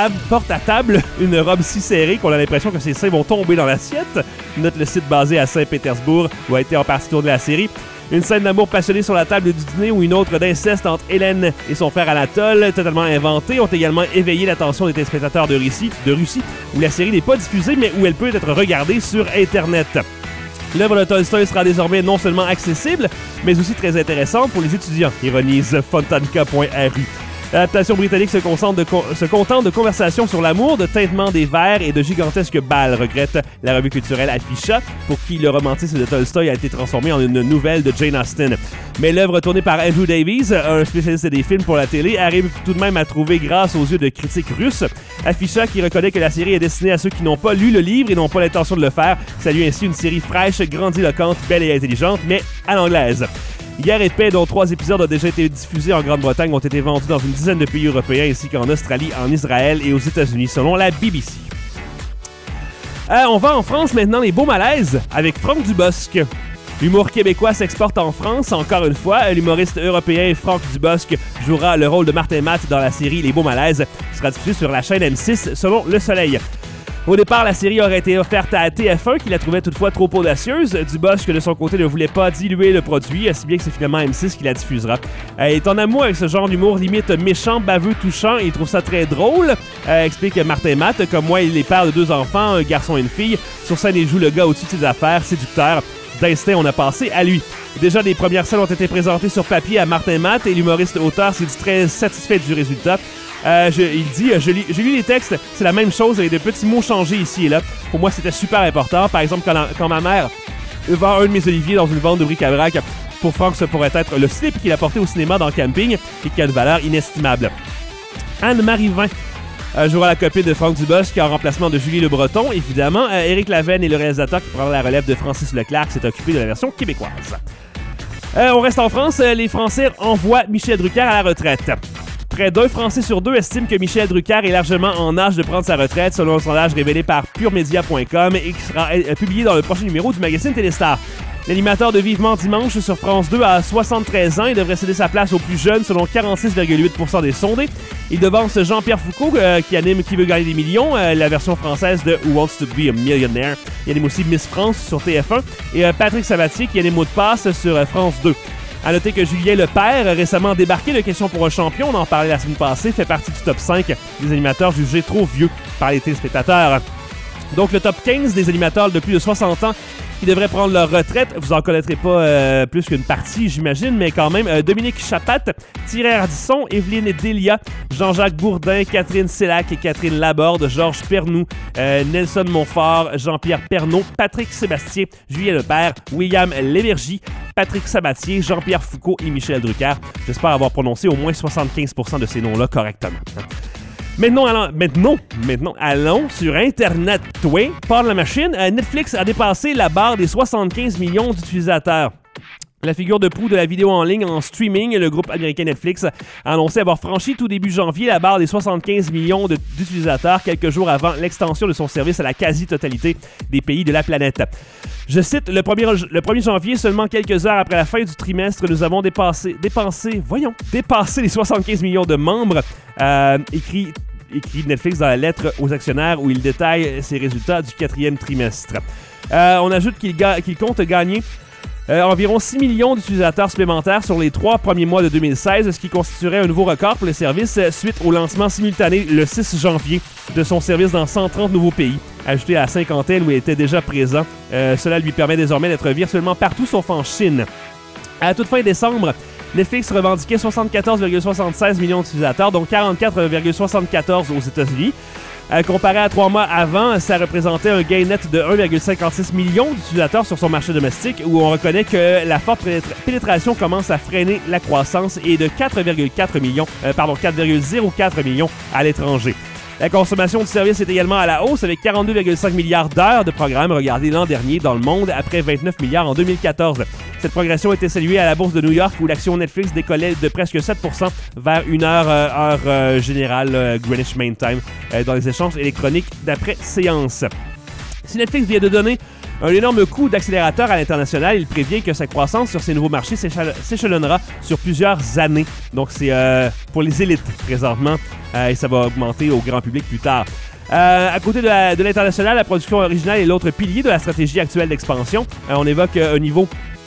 à table une robe si serrée qu'on a l'impression que ses seins vont tomber dans l'assiette. Note le site basé à Saint-Pétersbourg où a été en partie tournée la série. Une scène d'amour passionnée sur la table du dîner ou une autre d'inceste entre Hélène et son frère Anatole, totalement inventée, ont également éveillé l'attention des téléspectateurs de Russie, où la série n'est pas diffusée, mais où elle peut être regardée sur Internet. L'œuvre de Tolstoï sera désormais non seulement accessible, mais aussi très intéressante pour les étudiants, ironise fontanka.ru. L'adaptation britannique se contente de conversations sur l'amour, de tintement des vers et de gigantesques balles, regrette la revue culturelle Afisha, pour qui le romantisme de Tolstoï a été transformé en une nouvelle de Jane Austen. Mais l'œuvre tournée par Andrew Davies, un spécialiste des films pour la télé, arrive tout de même à trouver grâce aux yeux de critiques russes. Afisha, qui reconnaît que la série est destinée à ceux qui n'ont pas lu le livre et n'ont pas l'intention de le faire, salue ainsi une série fraîche, grandiloquente, belle et intelligente, mais à l'anglaise. Guerre et paix, dont 3 épisodes ont déjà été diffusés en Grande-Bretagne, ont été vendus dans une dizaine de pays européens ainsi qu'en Australie, en Israël et aux États-Unis, selon la BBC. On va en France maintenant, les beaux malaises, avec Franck Dubosc. L'humour québécois s'exporte en France, encore une fois. L'humoriste européen Franck Dubosc jouera le rôle de Martin Matt dans la série Les Beaux Malaises, qui sera diffusée sur la chaîne M6, selon Le Soleil. Au départ, la série aurait été offerte à TF1, qui la trouvait toutefois trop audacieuse. Dubosc, de son côté, ne voulait pas diluer le produit, si bien que c'est finalement M6 qui la diffusera. Il est en amour avec ce genre d'humour limite méchant, baveux, touchant, et il trouve ça très drôle, explique Martin Matt. Comme moi, il est père de 2 enfants, un garçon et une fille. Sur scène, il joue le gars au-dessus de ses affaires, séducteur. D'instinct, on a passé à lui. Déjà, des premières scènes ont été présentées sur papier à Martin Matt, et l'humoriste-auteur s'est dit très satisfait du résultat. Il dit, j'ai lu les textes, c'est la même chose, avec des petits mots changés ici et là. Pour moi, c'était super important. Par exemple, quand ma mère vend un de mes oliviers dans une vente de bric-à-brac, pour Franck, ça pourrait être le slip qu'il a porté au cinéma dans Camping et qui a une valeur inestimable. Anne-Marie Vin jouera la copine de Franck Dubosc en remplacement de Julie Le Breton, évidemment. Éric Laveine est le réalisateur qui prendra la relève de Francis Leclerc, qui s'est occupé de la version québécoise. On reste en France. Les Français envoient Michel Drucker à la retraite. Près d'un Français sur 2 estime que Michel Drucker est largement en âge de prendre sa retraite, selon un sondage révélé par puremedia.com et qui sera publié dans le prochain numéro du magazine Téléstar. L'animateur de Vivement Dimanche sur France 2 a 73 ans et devrait céder sa place aux plus jeunes, selon 46,8% des sondés. Il devance Jean-Pierre Foucault, qui anime Qui veut gagner des millions, la version française de Who Wants to be a Millionaire. Il anime aussi Miss France sur TF1 et Patrick Sabatier, qui anime Mot de passe sur France 2. À noter que Julien Lepère, récemment débarqué de Question pour un champion, on en parlait la semaine passée, fait partie du top 5 des animateurs jugés trop vieux par les téléspectateurs. Donc le top 15 des animateurs de plus de 60 ans qui devraient prendre leur retraite. Vous en connaîtrez pas plus qu'une partie, j'imagine, mais quand même. Dominique Chapat, Thierry Ardisson, Evelyne Delia, Jean-Jacques Bourdin, Catherine Sellac et Catherine Laborde, Georges Pernoud, Nelson Montfort, Jean-Pierre Pernaut, Patrick Sébastien, Julien Lepère, William Lémergie, Patrick Sabatier, Jean-Pierre Foucault et Michel Drucker. J'espère avoir prononcé au moins 75% de ces noms-là correctement. Maintenant, allons sur Internet. Par la machine, Netflix a dépassé la barre des 75 millions d'utilisateurs. La figure de proue de la vidéo en ligne en streaming, le groupe américain Netflix a annoncé avoir franchi tout début janvier la barre des 75 millions d'utilisateurs quelques jours avant l'extension de son service à la quasi-totalité des pays de la planète. Je cite, le 1er janvier, seulement quelques heures après la fin du trimestre, nous avons dépassé les 75 millions de membres, écrit Netflix dans la lettre aux actionnaires où il détaille ses résultats du 4e trimestre. On ajoute qu'il compte gagner environ 6 millions d'utilisateurs supplémentaires sur les 3 premiers mois de 2016, ce qui constituerait un nouveau record pour le service suite au lancement simultané le 6 janvier de son service dans 130 nouveaux pays, ajouté à la cinquantaine où il était déjà présent. Cela lui permet désormais d'être virtuellement partout sauf en Chine. À la toute fin décembre, Netflix revendiquait 74,76 millions d'utilisateurs, dont 44,74 aux États-Unis. Comparé à 3 mois avant, ça représentait un gain net de 1,56 million d'utilisateurs sur son marché domestique, où on reconnaît que la forte pénétration commence à freiner la croissance et de 4,04 millions à l'étranger. La consommation du service est également à la hausse avec 42,5 milliards d'heures de programmes regardés l'an dernier dans le monde après 29 milliards en 2014. Cette progression était saluée à la bourse de New York où l'action Netflix décollait de presque 7% vers 1 heure générale Greenwich Mean Time dans les échanges électroniques d'après séance. Si Netflix vient de donner un énorme coup d'accélérateur à l'international, il prévient que sa croissance sur ces nouveaux marchés s'échelonnera sur plusieurs années. Donc c'est pour les élites présentement et ça va augmenter au grand public plus tard. À côté de l'international, la production originale est l'autre pilier de la stratégie actuelle d'expansion. On évoque un niveau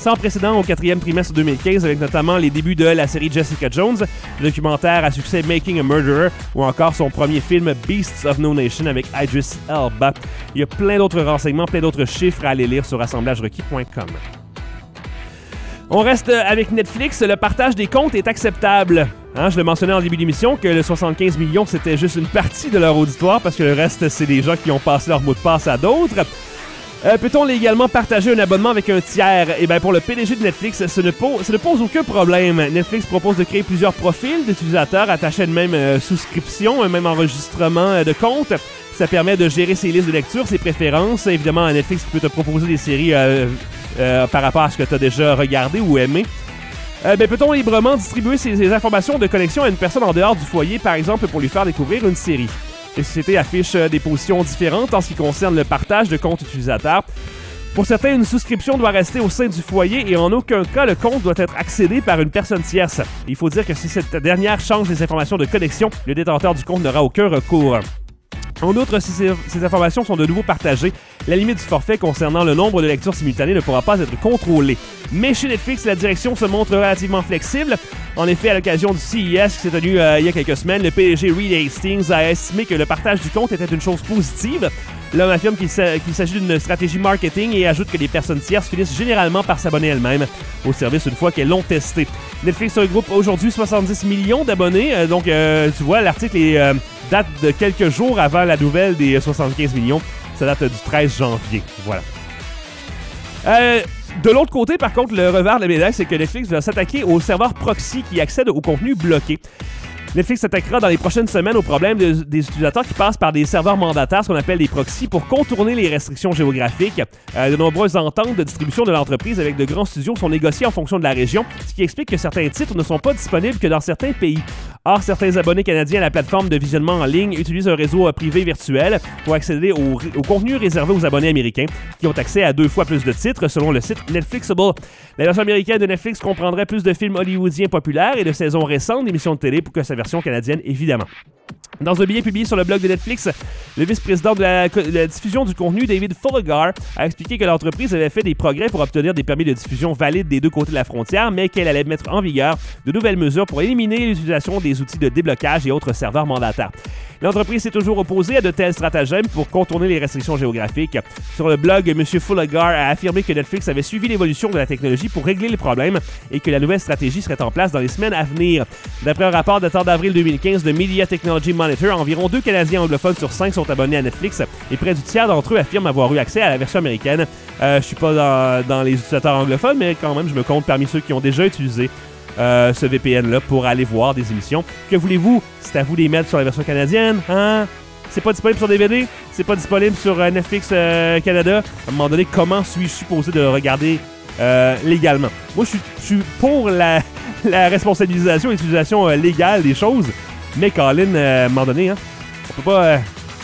sans précédent au 4e trimestre 2015, avec notamment les débuts de la série Jessica Jones, le documentaire à succès Making a Murderer, ou encore son premier film Beasts of No Nation avec Idris Elba. Il y a plein d'autres renseignements, plein d'autres chiffres à aller lire sur assemblagerequis.com. On reste avec Netflix. Le partage des comptes est acceptable. Je le mentionnais en début d'émission que le 75 millions, c'était juste une partie de leur auditoire parce que le reste, c'est des gens qui ont passé leur mot de passe à d'autres. Peut-on légalement partager un abonnement avec un tiers? Eh bien, pour le PDG de Netflix, ça ne pose aucun problème. Netflix propose de créer plusieurs profils d'utilisateurs attachés à une même souscription, un même enregistrement de compte. Ça permet de gérer ses listes de lecture, ses préférences. Évidemment, Netflix peut te proposer des séries par rapport à ce que tu as déjà regardé ou aimé. Peut-on librement distribuer ces informations de connexion à une personne en dehors du foyer, par exemple, pour lui faire découvrir une série? Les sociétés affichent des positions différentes en ce qui concerne le partage de comptes utilisateurs. Pour certains, une souscription doit rester au sein du foyer et en aucun cas, le compte doit être accédé par une personne tierce. Il faut dire que si cette dernière change les informations de connexion, le détenteur du compte n'aura aucun recours. En outre, si ces informations sont de nouveau partagées, la limite du forfait concernant le nombre de lectures simultanées ne pourra pas être contrôlée. Mais chez Netflix, la direction se montre relativement flexible. En effet, à l'occasion du CES qui s'est tenu il y a quelques semaines, le PDG Reed Hastings a estimé que le partage du compte était une chose positive. L'homme affirme qu'il s'agit d'une stratégie marketing et ajoute que les personnes tierces finissent généralement par s'abonner elles-mêmes au service une fois qu'elles l'ont testé. Netflix regroupe aujourd'hui 70 millions d'abonnés. Tu vois, l'article date de quelques jours avant la nouvelle des 75 millions. Ça date du 13 janvier. Voilà. De l'autre côté, par contre, le revers de la médaille, c'est que Netflix va s'attaquer aux serveurs proxy qui accèdent au contenu bloqué. Netflix s'attaquera dans les prochaines semaines au problème des utilisateurs qui passent par des serveurs mandataires, ce qu'on appelle des proxys, pour contourner les restrictions géographiques. De nombreuses ententes de distribution de l'entreprise avec de grands studios sont négociées en fonction de la région, ce qui explique que certains titres ne sont pas disponibles que dans certains pays. Or, certains abonnés canadiens à la plateforme de visionnement en ligne utilisent un réseau privé virtuel pour accéder au contenu réservé aux abonnés américains qui ont accès à 2 fois plus de titres selon le site Netflixable. La version américaine de Netflix comprendrait plus de films hollywoodiens populaires et de saisons récentes d'émissions de télé pour que sa version canadienne, évidemment. Dans un billet publié sur le blog de Netflix, le vice-président de la diffusion du contenu, David Fullagar, a expliqué que l'entreprise avait fait des progrès pour obtenir des permis de diffusion valides des 2 côtés de la frontière, mais qu'elle allait mettre en vigueur de nouvelles mesures pour éliminer l'utilisation des outils de déblocage et autres serveurs mandataires. L'entreprise s'est toujours opposée à de tels stratagèmes pour contourner les restrictions géographiques. Sur le blog, M. Fullagar a affirmé que Netflix avait suivi l'évolution de la technologie pour régler le problème et que la nouvelle stratégie serait en place dans les semaines à venir. D'après un rapport datant d'avril 2015 de Media Technology Monitor, environ 2 Canadiens anglophones sur 5 sont abonnés à Netflix et près du tiers d'entre eux affirment avoir eu accès à la version américaine. Je suis pas dans les utilisateurs anglophones, mais quand même, je me compte parmi ceux qui ont déjà utilisé ce VPN-là pour aller voir des émissions. Que voulez-vous? C'est à vous de les mettre sur la version canadienne, hein? C'est pas disponible sur DVD? C'est pas disponible sur Netflix Canada? À un moment donné, comment suis-je supposé de regarder légalement? Moi, je suis pour la responsabilisation et l'utilisation légale des choses, mais Colin, à un moment donné, on peut pas...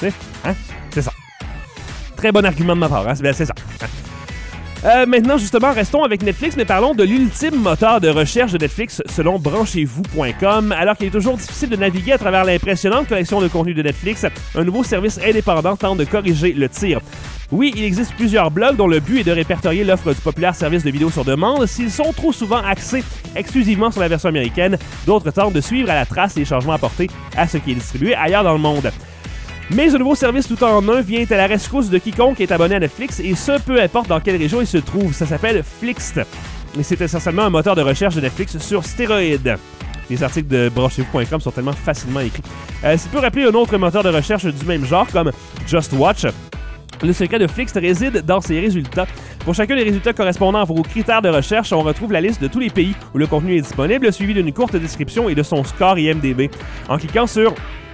c'est ça. Très bon argument de ma part, c'est ça. Maintenant, justement, restons avec Netflix, mais parlons de l'ultime moteur de recherche de Netflix selon branchez-vous.com. Alors qu'il est toujours difficile de naviguer à travers l'impressionnante collection de contenu de Netflix, un nouveau service indépendant tente de corriger le tir. Oui, il existe plusieurs blogs dont le but est de répertorier l'offre du populaire service de vidéo sur demande. S'ils sont trop souvent axés exclusivement sur la version américaine, d'autres tentent de suivre à la trace les changements apportés à ce qui est distribué ailleurs dans le monde. Mais ce nouveau service tout en un vient à la rescousse de quiconque est abonné à Netflix, et ce, peu importe dans quelle région il se trouve. Ça s'appelle Flixt. Et c'est essentiellement un moteur de recherche de Netflix sur stéroïdes. Les articles de branchez-vous.com sont tellement facilement écrits. Ça peut rappeler un autre moteur de recherche du même genre, comme Just Watch. Le secret de Flixt réside dans ses résultats. Pour chacun des résultats correspondant à vos critères de recherche, on retrouve la liste de tous les pays où le contenu est disponible, suivi d'une courte description et de son score IMDb. En cliquant sur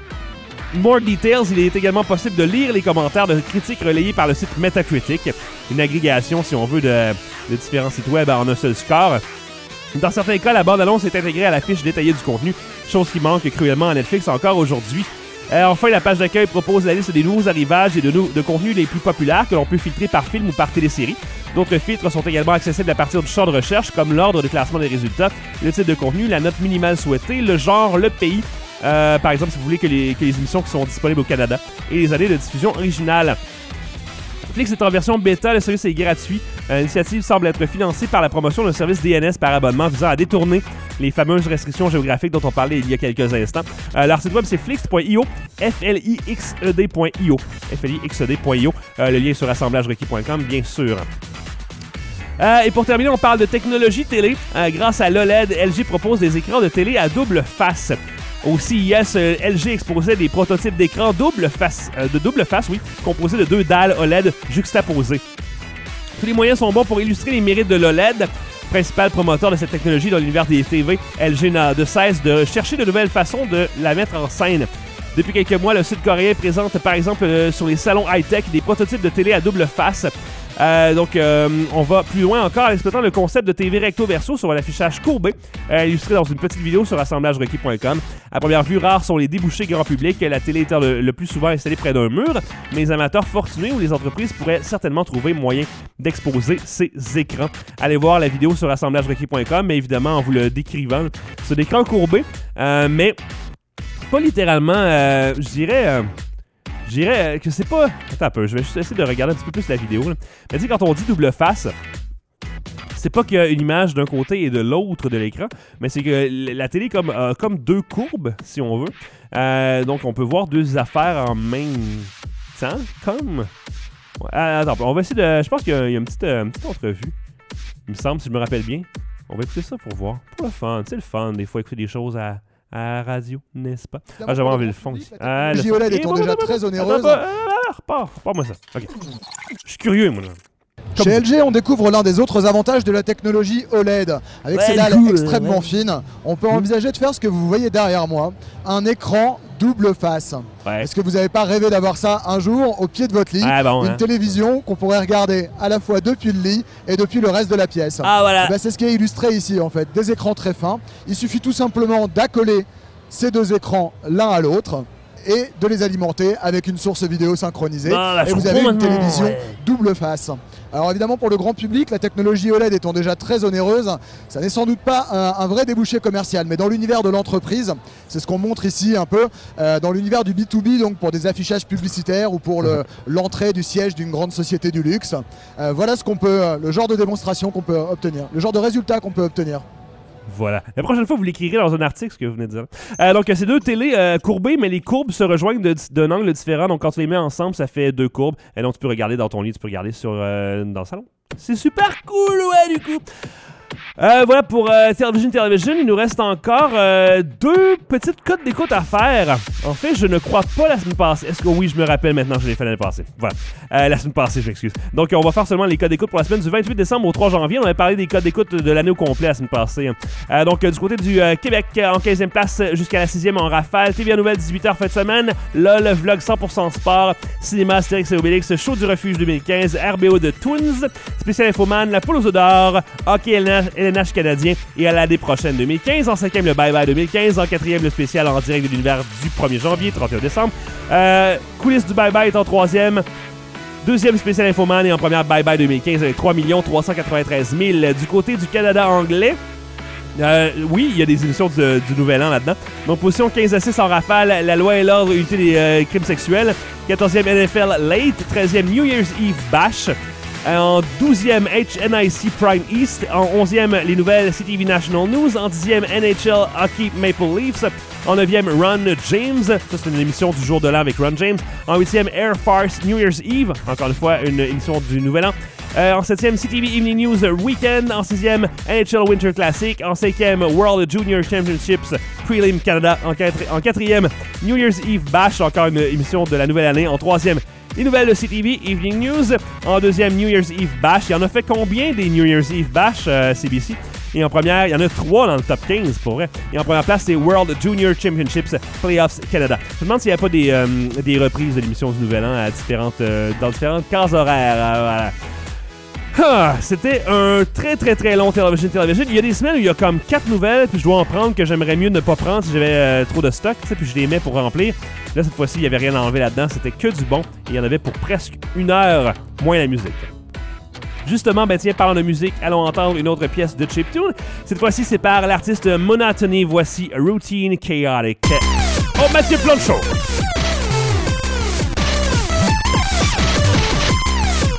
More Details, il est également possible de lire les commentaires de critiques relayés par le site Metacritic, une agrégation, si on veut, de différents sites web en un seul score. Dans certains cas, la bande-annonce est intégrée à la fiche détaillée du contenu, chose qui manque cruellement à Netflix encore aujourd'hui. Enfin, la page d'accueil propose la liste des nouveaux arrivages et de contenus les plus populaires que l'on peut filtrer par film ou par télésérie. D'autres filtres sont également accessibles à partir du champ de recherche, comme l'ordre de classement des résultats, le type de contenu, la note minimale souhaitée, le genre, le pays. Par exemple, si vous voulez que les émissions qui sont disponibles au Canada et les années de diffusion originale. Flix est en version bêta, le service est gratuit. L'initiative semble être financée par la promotion d'un service DNS par abonnement visant à détourner les fameuses restrictions géographiques dont on parlait il y a quelques instants. Leur site web, c'est flixed.io, flixed.io. flixed.io. Le lien est sur assemblagerequis.com, bien sûr. Et pour terminer, on parle de technologie télé. Grâce à l'OLED, LG propose des écrans de télé à double face. Au CES, LG exposait des prototypes d'écrans de double face, composés de 2 dalles OLED juxtaposées. Tous les moyens sont bons pour illustrer les mérites de l'OLED. Principal promoteur de cette technologie dans l'univers des TV, LG n'a de cesse de chercher de nouvelles façons de la mettre en scène. Depuis quelques mois, le Sud-Coréen présente par exemple sur les salons high-tech des prototypes de télé à double face. On va plus loin encore en exploitant le concept de TV recto-verso sur l'affichage courbé, illustré dans une petite vidéo sur assemblagerequis.com. À première vue, rares sont les débouchés grand public, la télé étant le plus souvent installée près d'un mur, mais les amateurs fortunés ou les entreprises pourraient certainement trouver moyen d'exposer ces écrans. Allez voir la vidéo sur assemblagerequis.com, mais évidemment en vous le décrivant. C'est un écran courbé, mais pas littéralement, je dirais que c'est pas... Attends un peu, je vais juste essayer de regarder un petit peu plus la vidéo. Là. Mais tu sais, quand on dit double face, c'est pas qu'il y a une image d'un côté et de l'autre de l'écran, mais c'est que la télé a comme 2 courbes, si on veut. Donc, on peut voir 2 affaires en même temps, comme... Attends, on va essayer de... Je pense qu'il y a une petite entrevue, il me semble, si je me rappelle bien. On va écouter ça pour voir. Pour le fun, c'est le fun, des fois, écouter des choses à radio, n'est-ce pas? J'avais enlevé le fond ici. La OLED étant déjà très onéreuse. Repars-moi ça. Ok. Je suis curieux, moi. Chez LG, on découvre l'un des autres avantages de la technologie OLED. Avec ses dalles extrêmement fines, on peut envisager de faire ce que vous voyez derrière moi, un écran double face. Ouais. Est-ce que vous n'avez pas rêvé d'avoir ça un jour au pied de votre lit, une télévision qu'on pourrait regarder à la fois depuis le lit et depuis le reste de la pièce. Voilà. C'est ce qui est illustré ici en fait, des écrans très fins. Il suffit tout simplement d'accoler ces 2 écrans l'un à l'autre et de les alimenter avec une source vidéo synchronisée. Et vous avez une télévision double face. Alors évidemment pour le grand public, la technologie OLED étant déjà très onéreuse, ça n'est sans doute pas un vrai débouché commercial, mais dans l'univers de l'entreprise, c'est ce qu'on montre ici un peu, dans l'univers du B2B, donc pour des affichages publicitaires ou pour l'entrée du siège d'une grande société du luxe. Voilà le genre de démonstration qu'on peut obtenir, le genre de résultat qu'on peut obtenir. Voilà. La prochaine fois, vous l'écrirez dans un article, ce que vous venez de dire. Donc, c'est 2 télés courbées, mais les courbes se rejoignent d'un angle différent. Donc, quand tu les mets ensemble, ça fait 2 courbes. Et donc, tu peux regarder dans ton lit, tu peux regarder dans le salon. C'est super cool, ouais, du coup. Voilà pour Television. Il nous reste encore 2 petites codes d'écoute à faire. En fait, je ne crois pas la semaine passée. Est-ce que oui, je me rappelle maintenant, je l'ai fait l'année passée. Voilà. La semaine passée, je m'excuse. Donc, on va faire seulement les codes d'écoute pour la semaine du 28 décembre au 3 janvier. On avait parlé des codes d'écoute de l'année au complet la semaine passée. Donc, du côté du Québec, en 15e place jusqu'à la 6e en rafale. TVA Nouvelle, 18h fin de semaine. LOL, Vlog 100% sport. Cinéma, Astérix et Obélix, Show du Refuge 2015. RBO de Twins. Spécial Infoman, La Poule aux œufs d'or. Hockey LNH canadien. Et à l'année prochaine 2015. En 5e, le Bye Bye 2015. En 4e, le spécial en direct de l'univers du 1er janvier, 31 décembre. Coulisses du Bye Bye est en 3e. 2e spécial Infoman et en première Bye Bye 2015 avec 3 393 000. Du côté du Canada anglais, oui, il y a des émissions du Nouvel An là-dedans. Donc, position 15 à 6 en rafale, La Loi et l'Ordre, Unité des crimes sexuels. 14e NFL Late. 13e New Year's Eve Bash. En 12e, HNIC Prime East. En 11e, les nouvelles CTV National News. En 10e, NHL Hockey Maple Leafs. En 9e, Ron James. Ça, c'est une émission du jour de l'an avec Ron James. En 8e, Air Farce New Year's Eve. Encore une fois, une émission du Nouvel An. En 7e, CTV Evening News Weekend. En 6e, NHL Winter Classic. En 5e, World Junior Championships Prelim Canada. En 4e, New Year's Eve Bash. Encore une émission de la nouvelle année. En 3e, les nouvelles de CTV Evening News. En 2e, New Year's Eve Bash. Il y en a fait combien des New Year's Eve Bash, CBC? Et en première, il y en a 3 dans le top 15, pour vrai. Et en première place, c'est World Junior Championships Playoffs Canada. Je me demande s'il n'y a pas des reprises de l'émission du Nouvel An dans différentes cases horaires. Voilà. C'était un très très très long Television. Il y a des semaines où il y a comme 4 nouvelles, puis je dois en prendre que j'aimerais mieux ne pas prendre si j'avais trop de stock, puis je les mets pour remplir. Là, cette fois-ci, il n'y avait rien à enlever là-dedans, c'était que du bon, et il y en avait pour presque 1 heure, moins la musique. Justement, parlant de musique, allons entendre une autre pièce de chiptune. Cette fois-ci, c'est par l'artiste Monotony. Voici Routine Chaotic. Oh, Mathieu Plante Show!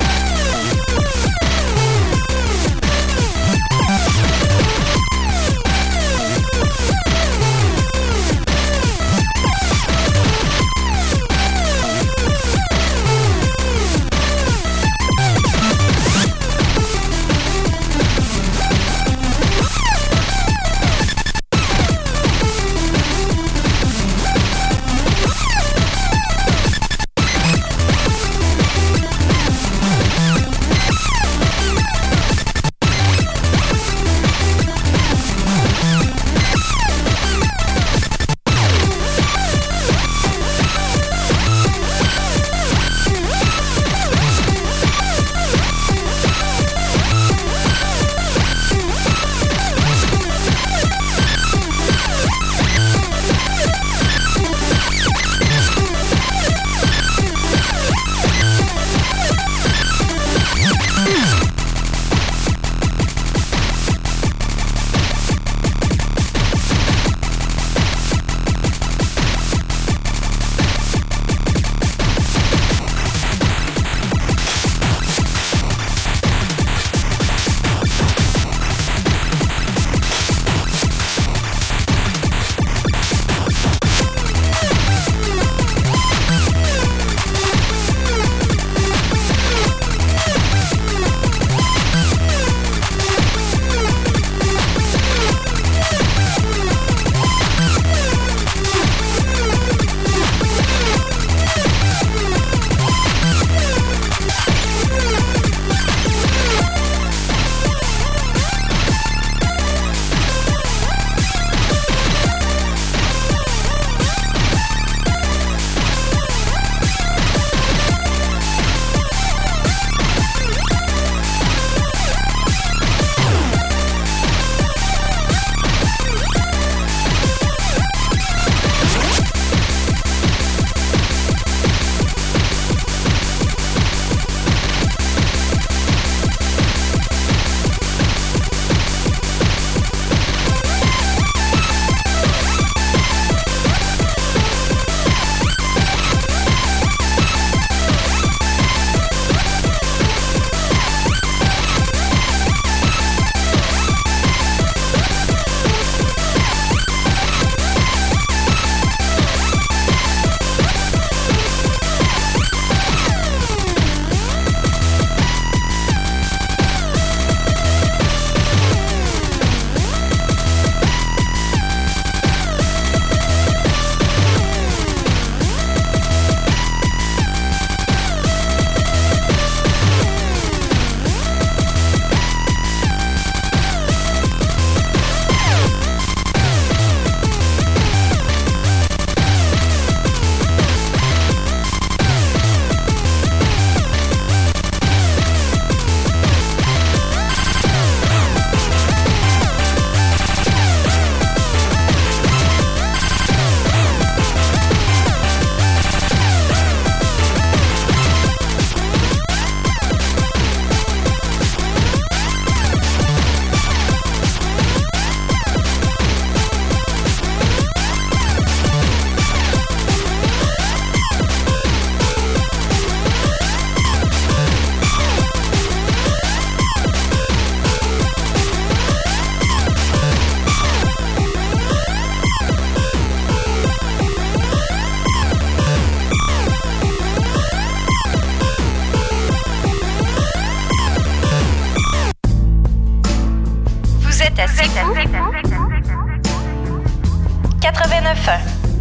à Sifu 89.1.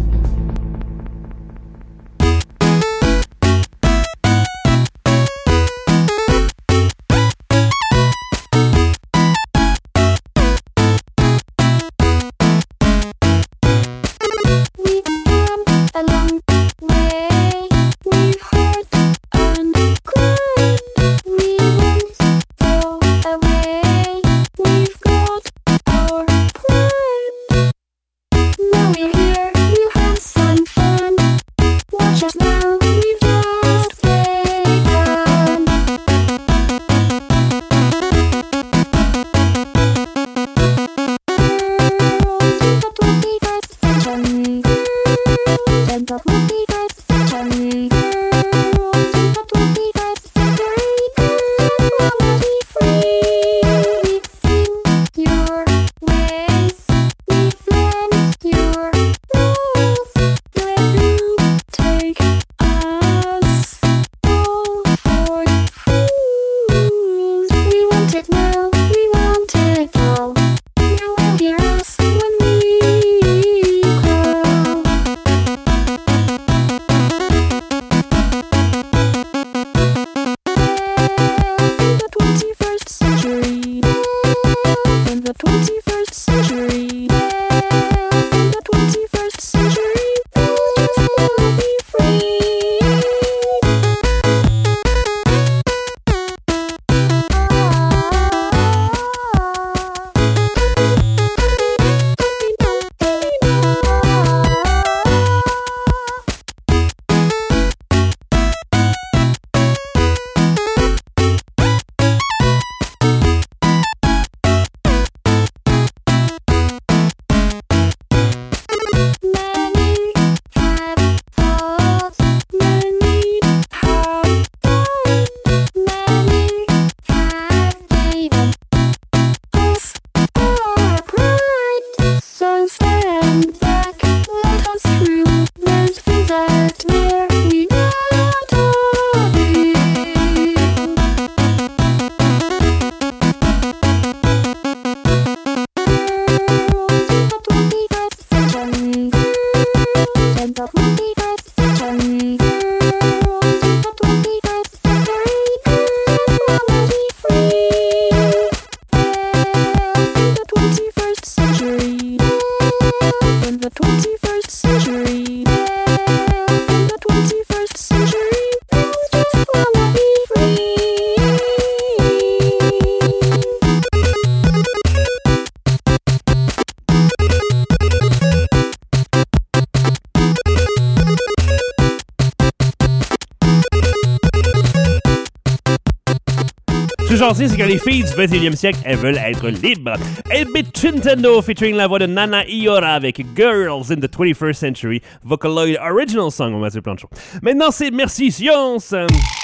C'est que les filles du 21e siècle, elles veulent être libres. Elbit Nintendo featuring la voix de Nana Iora avec Girls in the 21st Century, Vocaloid Original Song, Mathieu Planchon. Maintenant, c'est Merci Science.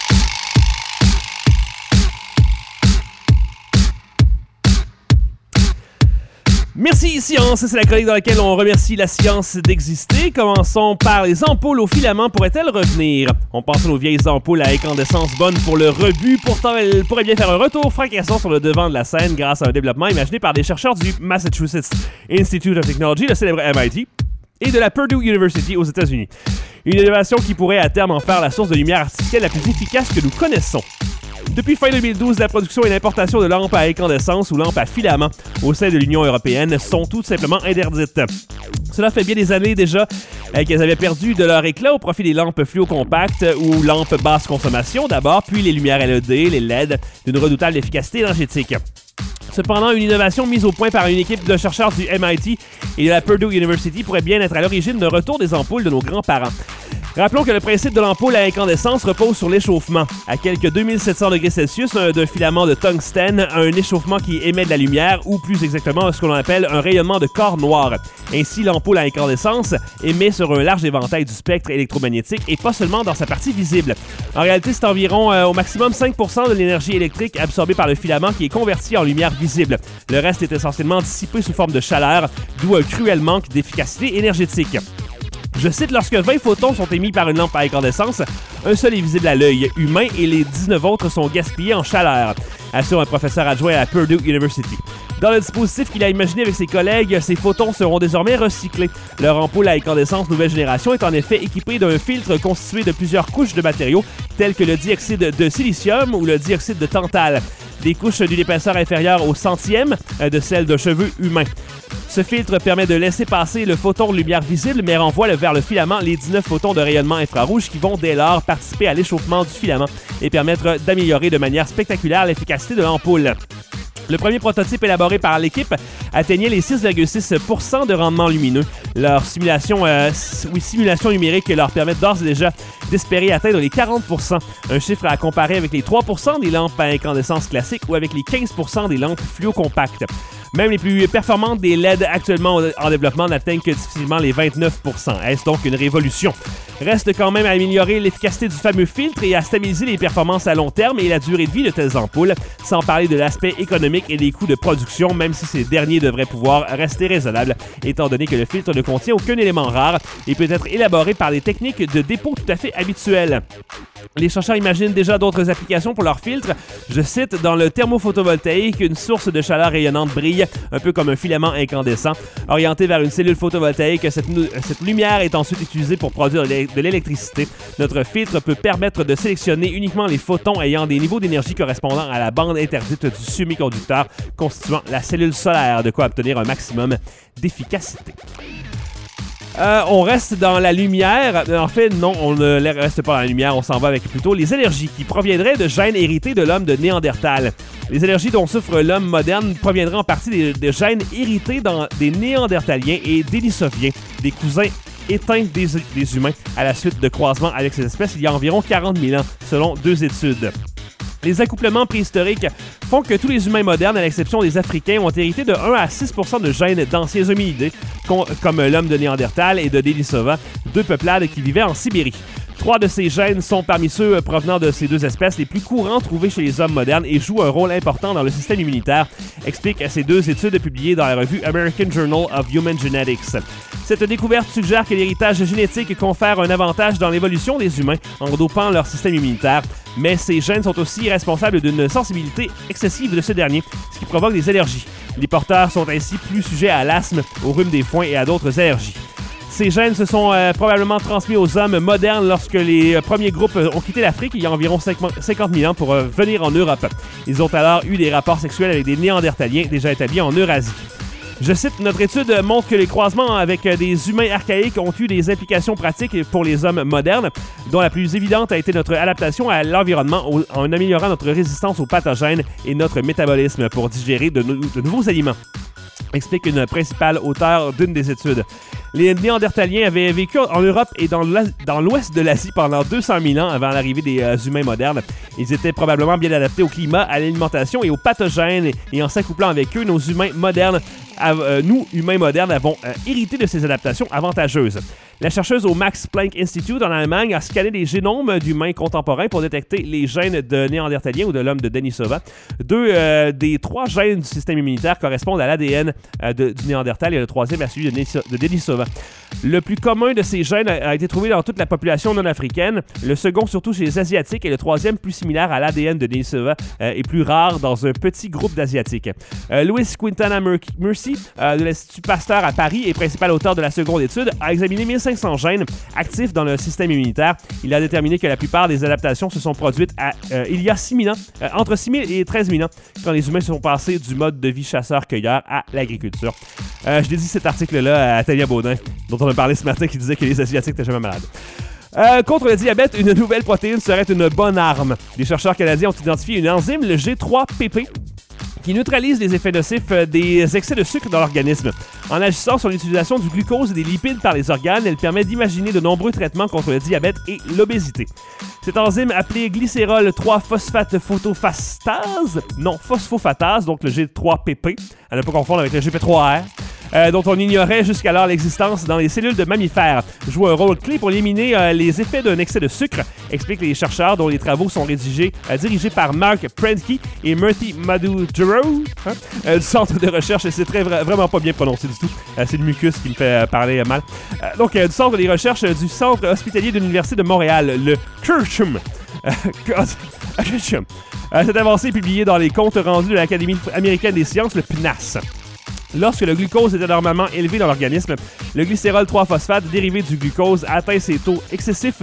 Merci Science, c'est la chronique dans laquelle on remercie la science d'exister. Commençons par les ampoules aux filaments pourraient-elles revenir? On pense aux vieilles ampoules à incandescence bonnes pour le rebut, pourtant elles pourraient bien faire un retour fracassant sur le devant de la scène grâce à un développement imaginé par des chercheurs du Massachusetts Institute of Technology, le célèbre MIT, et de la Purdue University aux États-Unis. Une innovation qui pourrait à terme en faire la source de lumière artificielle la plus efficace que nous connaissons. Depuis fin 2012, la production et l'importation de lampes à incandescence ou lampes à filament au sein de l'Union européenne sont tout simplement interdites. Cela fait bien des années déjà qu'elles avaient perdu de leur éclat au profit des lampes fluo-compactes ou lampes basse consommation d'abord, puis les lumières LED, les LED, d'une redoutable efficacité énergétique. Cependant, une innovation mise au point par une équipe de chercheurs du MIT et de la Purdue University pourrait bien être à l'origine d'un retour des ampoules de nos grands-parents. Rappelons que le principe de l'ampoule à incandescence repose sur l'échauffement. À quelques 2700 degrés Celsius, d'un filament de tungstène, un échauffement qui émet de la lumière, ou plus exactement ce que l'on appelle un rayonnement de corps noir. Ainsi, l'ampoule à incandescence émet sur un large éventail du spectre électromagnétique et pas seulement dans sa partie visible. En réalité, c'est environ au maximum 5% de l'énergie électrique absorbée par le filament qui est convertie en lumière visible. Le reste est essentiellement dissipé sous forme de chaleur, d'où un cruel manque d'efficacité énergétique. Je cite, lorsque 20 photons sont émis par une lampe à incandescence, un seul est visible à l'œil humain et les 19 autres sont gaspillés en chaleur, assure un professeur adjoint à la Purdue University. Dans le dispositif qu'il a imaginé avec ses collègues, ces photons seront désormais recyclés. Leur ampoule à incandescence nouvelle génération est en effet équipée d'un filtre constitué de plusieurs couches de matériaux tels que le dioxyde de silicium ou le dioxyde de tantale. Des couches d'une épaisseur inférieure au centième de celle d'un cheveu humain. Ce filtre permet de laisser passer le photon de lumière visible, mais renvoie vers le filament les 19 photons de rayonnement infrarouge qui vont dès lors participer à l'échauffement du filament et permettre d'améliorer de manière spectaculaire l'efficacité de l'ampoule. Le premier prototype élaboré par l'équipe atteignait les 6,6% de rendement lumineux. Leur simulation numérique leur permet d'ores et déjà d'espérer atteindre les 40%, un chiffre à comparer avec les 3% des lampes à incandescence classiques ou avec les 15% des lampes fluo-compactes. Même les plus performantes des LED actuellement en développement n'atteignent que difficilement les 29%. Est-ce donc une révolution? Reste quand même à améliorer l'efficacité du fameux filtre et à stabiliser les performances à long terme et la durée de vie de telles ampoules, sans parler de l'aspect économique et des coûts de production, même si ces derniers devraient pouvoir rester raisonnables, étant donné que le filtre ne contient aucun élément rare et peut être élaboré par des techniques de dépôt tout à fait habituelles. Les chercheurs imaginent déjà d'autres applications pour leur filtre. Je cite, dans le thermophotovoltaïque, une source de chaleur rayonnante brille, un peu comme un filament incandescent. Orientée vers une cellule photovoltaïque, cette lumière est ensuite utilisée pour produire de l'électricité. Notre filtre peut permettre de sélectionner uniquement les photons ayant des niveaux d'énergie correspondant à la bande interdite du semi-conducteur constituant la cellule solaire, de quoi obtenir un maximum d'efficacité. On reste dans la lumière. En fait, non, on ne reste pas dans la lumière. On s'en va avec plutôt les allergies qui proviendraient de gènes hérités de l'homme de Néandertal. Les allergies dont souffre l'homme moderne proviendraient en partie des gènes hérités des Néandertaliens et Denisoviens, des cousins éteints des humains à la suite de croisements avec ces espèces il y a environ 40 000 ans, selon 2 études. Les accouplements préhistoriques font que tous les humains modernes, à l'exception des Africains, ont hérité de 1 à 6% de gènes d'anciens hominidés, comme l'homme de Néandertal et de Denisova, 2 peuplades qui vivaient en Sibérie. 3 de ces gènes sont parmi ceux provenant de ces 2 espèces les plus courants trouvés chez les hommes modernes et jouent un rôle important dans le système immunitaire, expliquent ces 2 études publiées dans la revue American Journal of Human Genetics. Cette découverte suggère que l'héritage génétique confère un avantage dans l'évolution des humains en dopant leur système immunitaire, mais ces gènes sont aussi responsables d'une sensibilité excessive de ce dernier, ce qui provoque des allergies. Les porteurs sont ainsi plus sujets à l'asthme, au rhume des foins et à d'autres allergies. Ces gènes se sont probablement transmis aux hommes modernes lorsque les premiers groupes ont quitté l'Afrique il y a environ 50 000 ans pour venir en Europe. Ils ont alors eu des rapports sexuels avec des Néandertaliens déjà établis en Eurasie. Je cite, notre étude montre que les croisements avec des humains archaïques ont eu des implications pratiques pour les hommes modernes, dont la plus évidente a été notre adaptation à l'environnement en améliorant notre résistance aux pathogènes et notre métabolisme pour digérer de nouveaux aliments, explique une principale auteure d'une des études. Les Néandertaliens avaient vécu en Europe et dans l'ouest de l'Asie pendant 200 000 ans avant l'arrivée des humains modernes. Ils étaient probablement bien adaptés au climat, à l'alimentation et aux pathogènes, et en s'accouplant avec eux, nous, humains modernes, avons hérité de ces adaptations avantageuses. La chercheuse au Max Planck Institute en Allemagne a scanné les génomes d'humains contemporains pour détecter les gènes de Néandertalien ou de l'homme de Denisova. 2 des 3 gènes du système immunitaire correspondent à l'ADN du Néandertal et le 3e à celui de Denisova. Le plus commun de ces gènes a été trouvé dans toute la population non africaine, le second surtout chez les Asiatiques et le 3e plus similaire à l'ADN de Denisova et plus rare dans un petit groupe d'Asiatiques. Louis Quintana Mercy de l'Institut Pasteur à Paris et principal auteur de la seconde étude a examiné 1500 gènes actifs dans le système immunitaire. Il a déterminé que la plupart des adaptations se sont produites il y a 6 000 ans, entre 6 000 et 13 000 ans, quand les humains se sont passés du mode de vie chasseur-cueilleur à l'agriculture. Je dédie cet article-là à Tania Baudin, dont on a parlé ce matin, qui disait que les Asiatiques n'étaient jamais malades. Contre le diabète, une nouvelle protéine serait une bonne arme. Les chercheurs canadiens ont identifié une enzyme, le G3PP, qui neutralise les effets nocifs des excès de sucre dans l'organisme. En agissant sur l'utilisation du glucose et des lipides par les organes, elle permet d'imaginer de nombreux traitements contre le diabète et l'obésité. Cette enzyme, appelée glycérol 3-phosphate phosphofatase, donc le G3PP, à ne pas confondre avec le GP3R, dont on ignorait jusqu'alors l'existence dans les cellules de mammifères, joue un rôle clé pour éliminer les effets d'un excès de sucre, expliquent les chercheurs dont les travaux sont dirigés par Mark Prentke et Murthy Madhujero du centre de recherche, et c'est vraiment pas bien prononcé du tout, c'est le mucus qui me fait parler mal, du centre des recherches du centre hospitalier de l'Université de Montréal, le Kirchum. Cette avancée est publiée dans les comptes rendus de l'Académie américaine des sciences, le PNAS. Lorsque le glucose est anormalement élevé dans l'organisme, le glycérol 3-phosphate dérivé du glucose atteint des taux excessifs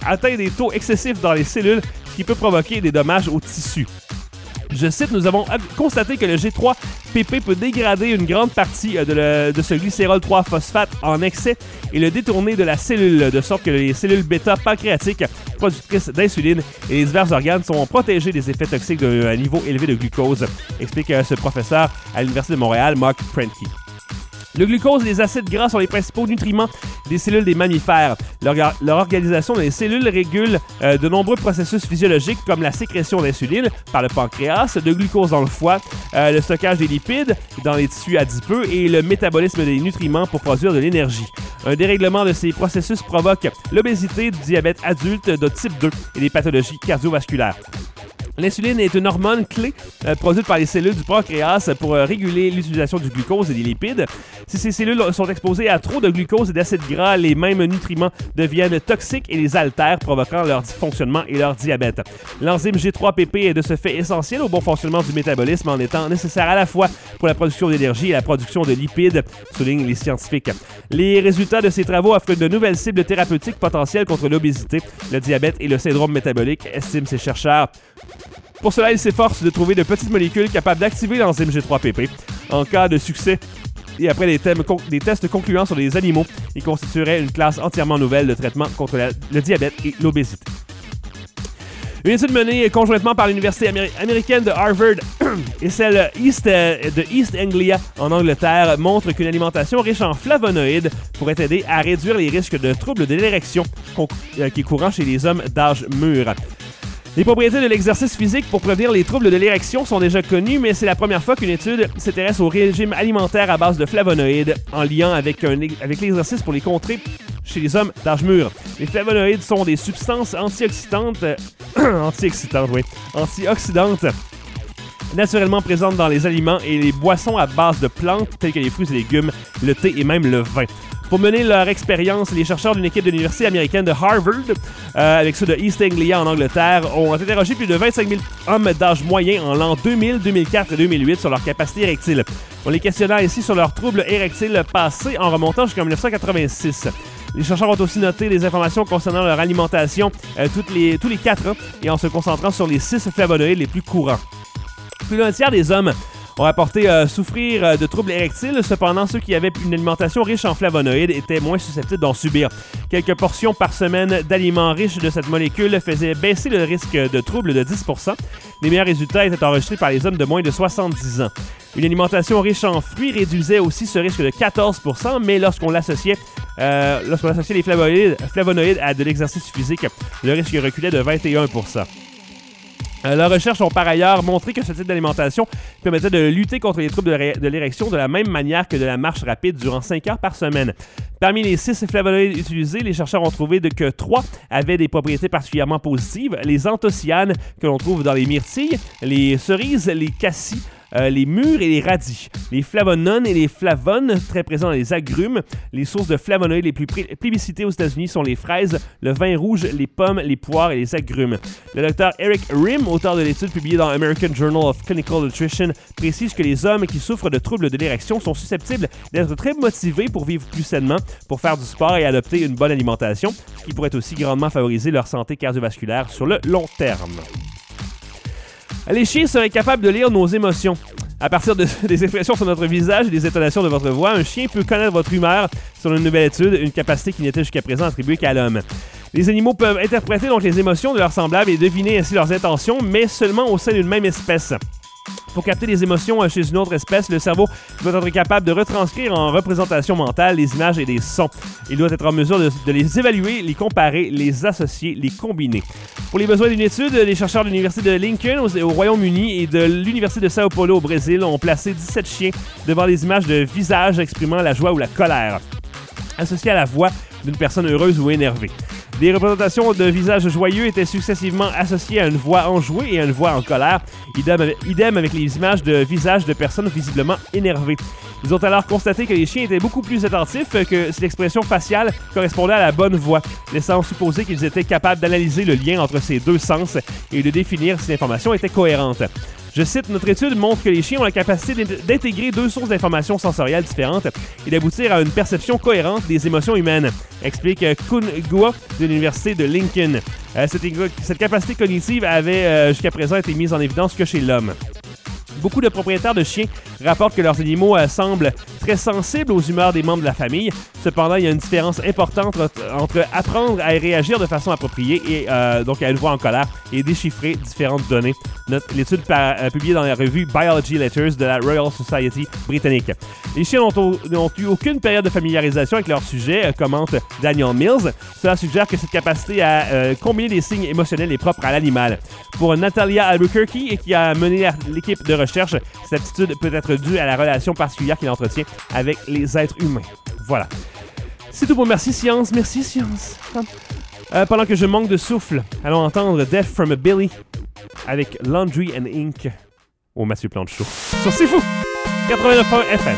dans les cellules, ce qui peut provoquer des dommages aux tissus. Je cite, nous avons constaté que le G3-PP peut dégrader une grande partie de ce glycérol 3-phosphate en excès et le détourner de la cellule, de sorte que les cellules bêta-pancréatiques productrices d'insuline et les divers organes sont protégés des effets toxiques d'un niveau élevé de glucose, explique ce professeur à l'Université de Montréal, Mark Prentke. Le glucose et les acides gras sont les principaux nutriments des cellules des mammifères. Leur organisation dans les cellules régule de nombreux processus physiologiques comme la sécrétion d'insuline par le pancréas, de glucose dans le foie, le stockage des lipides dans les tissus adipeux et le métabolisme des nutriments pour produire de l'énergie. Un dérèglement de ces processus provoque l'obésité, du diabète adulte de type 2 et des pathologies cardiovasculaires. L'insuline est une hormone clé produite par les cellules du pancréas pour réguler l'utilisation du glucose et des lipides. Si ces cellules sont exposées à trop de glucose et d'acides gras, les mêmes nutriments deviennent toxiques et les altèrent, provoquant leur dysfonctionnement et leur diabète. L'enzyme G3-PP est de ce fait essentiel au bon fonctionnement du métabolisme en étant nécessaire à la fois pour la production d'énergie et la production de lipides, soulignent les scientifiques. Les résultats de ces travaux offrent de nouvelles cibles thérapeutiques potentielles contre l'obésité, le diabète et le syndrome métabolique, estiment ces chercheurs. Pour cela, ils s'efforcent de trouver de petites molécules capables d'activer l'enzyme G3-PP. En cas de succès et après des tests concluants sur les animaux, ils constitueraient une classe entièrement nouvelle de traitement contre le diabète et l'obésité. Une étude menée conjointement par l'Université américaine de Harvard et celle de East Anglia en Angleterre montre qu'une alimentation riche en flavonoïdes pourrait aider à réduire les risques de troubles de l'érection qui est courant chez les hommes d'âge mûr. Les propriétés de l'exercice physique pour prévenir les troubles de l'érection sont déjà connues, mais c'est la première fois qu'une étude s'intéresse au régime alimentaire à base de flavonoïdes en liant avec l'exercice pour les contrer chez les hommes d'âge mûr. Les flavonoïdes sont des substances antioxydantes naturellement présentes dans les aliments et les boissons à base de plantes telles que les fruits et légumes, le thé et même le vin. Pour mener leur expérience, les chercheurs d'une équipe de l'Université américaine de Harvard, avec ceux de East Anglia en Angleterre, ont interrogé plus de 25 000 hommes d'âge moyen en l'an 2000, 2004 et 2008 sur leur capacité érectile. On les questionna ainsi sur leurs troubles érectiles passés en remontant jusqu'en 1986. Les chercheurs ont aussi noté des informations concernant leur alimentation tous les 4 ans et en se concentrant sur les 6 flavonoïdes les plus courants. Plus d'un tiers des hommes ont rapporté souffrir de troubles érectiles. Cependant, ceux qui avaient une alimentation riche en flavonoïdes étaient moins susceptibles d'en subir. Quelques portions par semaine d'aliments riches de cette molécule faisaient baisser le risque de troubles de 10%. Les meilleurs résultats étaient enregistrés par les hommes de moins de 70 ans. Une alimentation riche en fruits réduisait aussi ce risque de 14%, mais lorsqu'on associait les flavonoïdes à de l'exercice physique, le risque reculait de 21%. Leurs recherches ont par ailleurs montré que ce type d'alimentation permettait de lutter contre les troubles de l'érection de la même manière que de la marche rapide durant 5 heures par semaine. Parmi les 6 flavonoïdes utilisés, les chercheurs ont trouvé que 3 avaient des propriétés particulièrement positives. Les anthocyanes, que l'on trouve dans les myrtilles, les cerises, les cassis, les mûres et les radis, les flavonones et les flavones, très présents dans les agrumes. Les sources de flavonoïdes les plus plébiscitées aux États-Unis sont les fraises, le vin rouge, les pommes, les poires et les agrumes. Le docteur Eric Rim, auteur de l'étude publiée dans American Journal of Clinical Nutrition, précise que les hommes qui souffrent de troubles de l'érection sont susceptibles d'être très motivés pour vivre plus sainement, pour faire du sport et adopter une bonne alimentation, ce qui pourrait aussi grandement favoriser leur santé cardiovasculaire sur le long terme. Les chiens seraient capables de lire nos émotions. À partir des expressions sur notre visage et des intonations de votre voix, un chien peut connaître votre humeur selon une nouvelle étude, une capacité qui n'était jusqu'à présent attribuée qu'à l'homme. Les animaux peuvent interpréter donc les émotions de leurs semblables et deviner ainsi leurs intentions, mais seulement au sein d'une même espèce. Pour capter les émotions chez une autre espèce, le cerveau doit être capable de retranscrire en représentation mentale les images et les sons. Il doit être en mesure de les évaluer, les comparer, les associer, les combiner. Pour les besoins d'une étude, les chercheurs de l'Université de Lincoln au Royaume-Uni et de l'Université de Sao Paulo au Brésil ont placé 17 chiens devant des images de visages exprimant la joie ou la colère, associées à la voix d'une personne heureuse ou énervée. Des représentations de visages joyeux étaient successivement associées à une voix enjouée et à une voix en colère. Idem avec les images de visages de personnes visiblement énervées. Ils ont alors constaté que les chiens étaient beaucoup plus attentifs que si l'expression faciale correspondait à la bonne voix, laissant supposer qu'ils étaient capables d'analyser le lien entre ces deux sens et de définir si l'information était cohérente. Je cite, « Notre étude montre que les chiens ont la capacité d'intégrer deux sources d'informations sensorielles différentes et d'aboutir à une perception cohérente des émotions humaines », explique Kun Guo de l'Université de Lincoln. Cette capacité cognitive avait jusqu'à présent été mise en évidence que chez l'homme. Beaucoup de propriétaires de chiens rapportent que leurs animaux semblent très sensibles aux humeurs des membres de la famille. Cependant, il y a une différence importante entre apprendre à réagir de façon appropriée et donc à une voix en colère et déchiffrer différentes données. L'étude publiée dans la revue Biology Letters de la Royal Society britannique. Les chiens n'ont eu aucune période de familiarisation avec leur sujet, commente Daniel Mills. Cela suggère que cette capacité à combiner des signes émotionnels est propre à l'animal. Pour Natalia Albuquerque, qui a mené l'équipe de recherche, cette attitude peut être due à la relation particulière qu'il entretient avec les êtres humains. Voilà. C'est tout pour Merci Science. Merci Science. Pendant que je manque de souffle, allons entendre Death from a Billy avec Laundry and Ink au Mathieu Plante Show. Sur C'est Fou! 89.1 FM.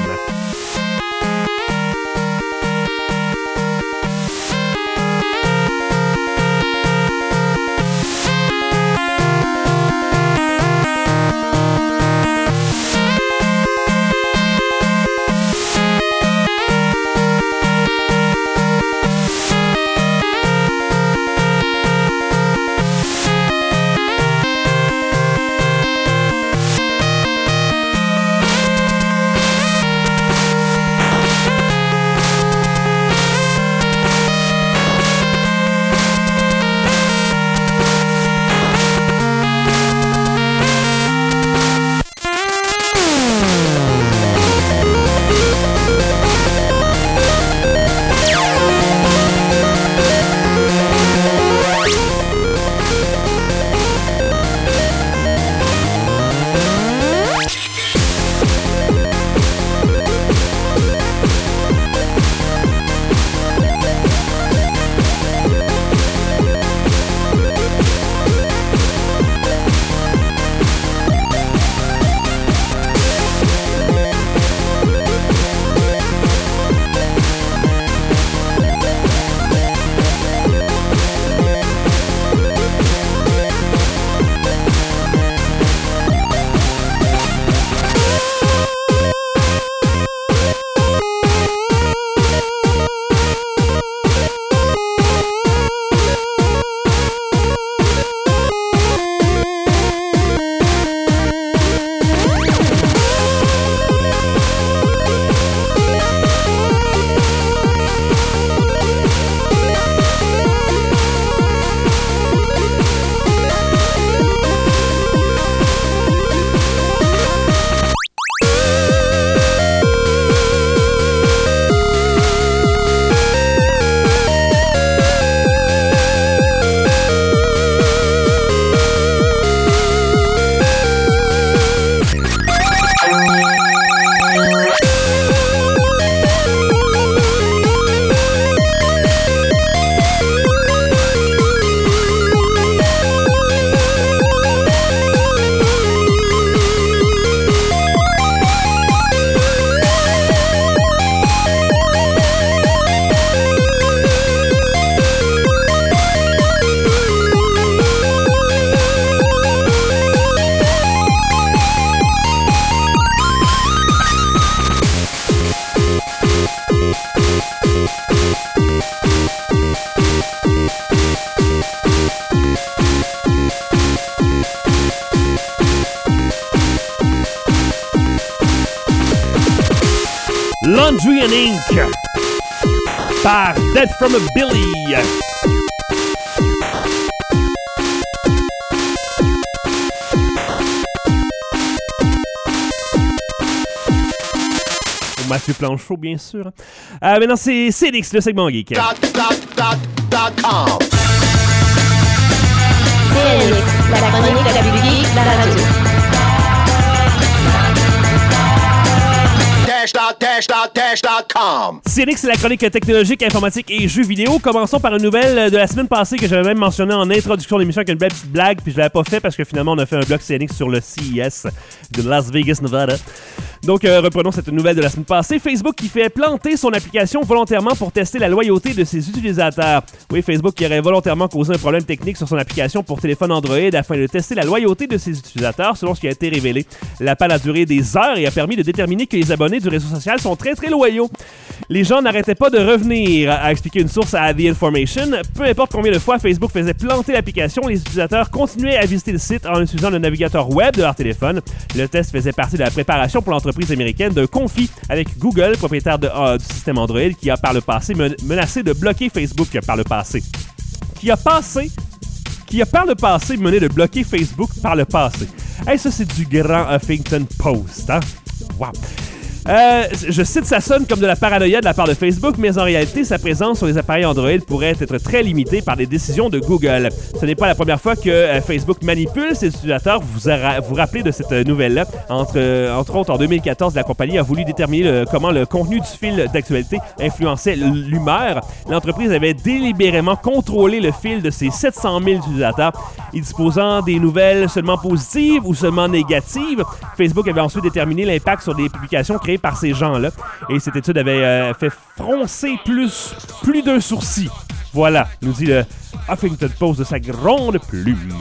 Laundry and Ink par Death from a Billy. Mathieu Planchot, bien sûr. Maintenant, c'est Célix, le segment geek. Célix, la chronique la plus geek de la radio. dash.com. CNX, c'est la chronique technologique, informatique et jeux vidéo. Commençons par une nouvelle de la semaine passée que j'avais même mentionné en introduction de l'émission avec une belle petite blague, puis je l'avais pas fait parce que finalement on a fait un bloc CNX sur le CES de Las Vegas, Nevada. Donc, reprenons cette nouvelle de la semaine passée. Facebook qui fait planter son application volontairement pour tester la loyauté de ses utilisateurs. Oui, Facebook qui aurait volontairement causé un problème technique sur son application pour téléphone Android afin de tester la loyauté de ses utilisateurs, selon ce qui a été révélé. L'appel a duré des heures et a permis de déterminer que les abonnés du réseau social sont très, très loyaux. Les gens n'arrêtaient pas de revenir, a expliqué une source à The Information. Peu importe combien de fois Facebook faisait planter l'application, les utilisateurs continuaient à visiter le site en utilisant le navigateur web de leur téléphone. Le test faisait partie de la préparation pour l'entreprise américaine d'un conflit avec Google, propriétaire du système Android, qui a par le passé menacé de bloquer Facebook par le passé. Qui a par le passé mené de bloquer Facebook par le passé. Hey, ça, c'est du grand Huffington Post, hein? Wow! Je cite, ça sonne comme de la paranoïa de la part de Facebook, mais en réalité, sa présence sur les appareils Android pourrait être très limitée par des décisions de Google. Ce n'est pas la première fois que Facebook manipule ses utilisateurs. Vous rappelez de cette nouvelle-là. Entre autres, en 2014, la compagnie a voulu déterminer comment le contenu du fil d'actualité influençait l'humeur. L'entreprise avait délibérément contrôlé le fil de ses 700 000 utilisateurs. Y disposant des nouvelles seulement positives ou seulement négatives, Facebook avait ensuite déterminé l'impact sur des publications créées par ces gens-là. Et cette étude avait fait froncer plus d'un sourcil. Voilà, nous dit le Huffington Post de sa grande plume.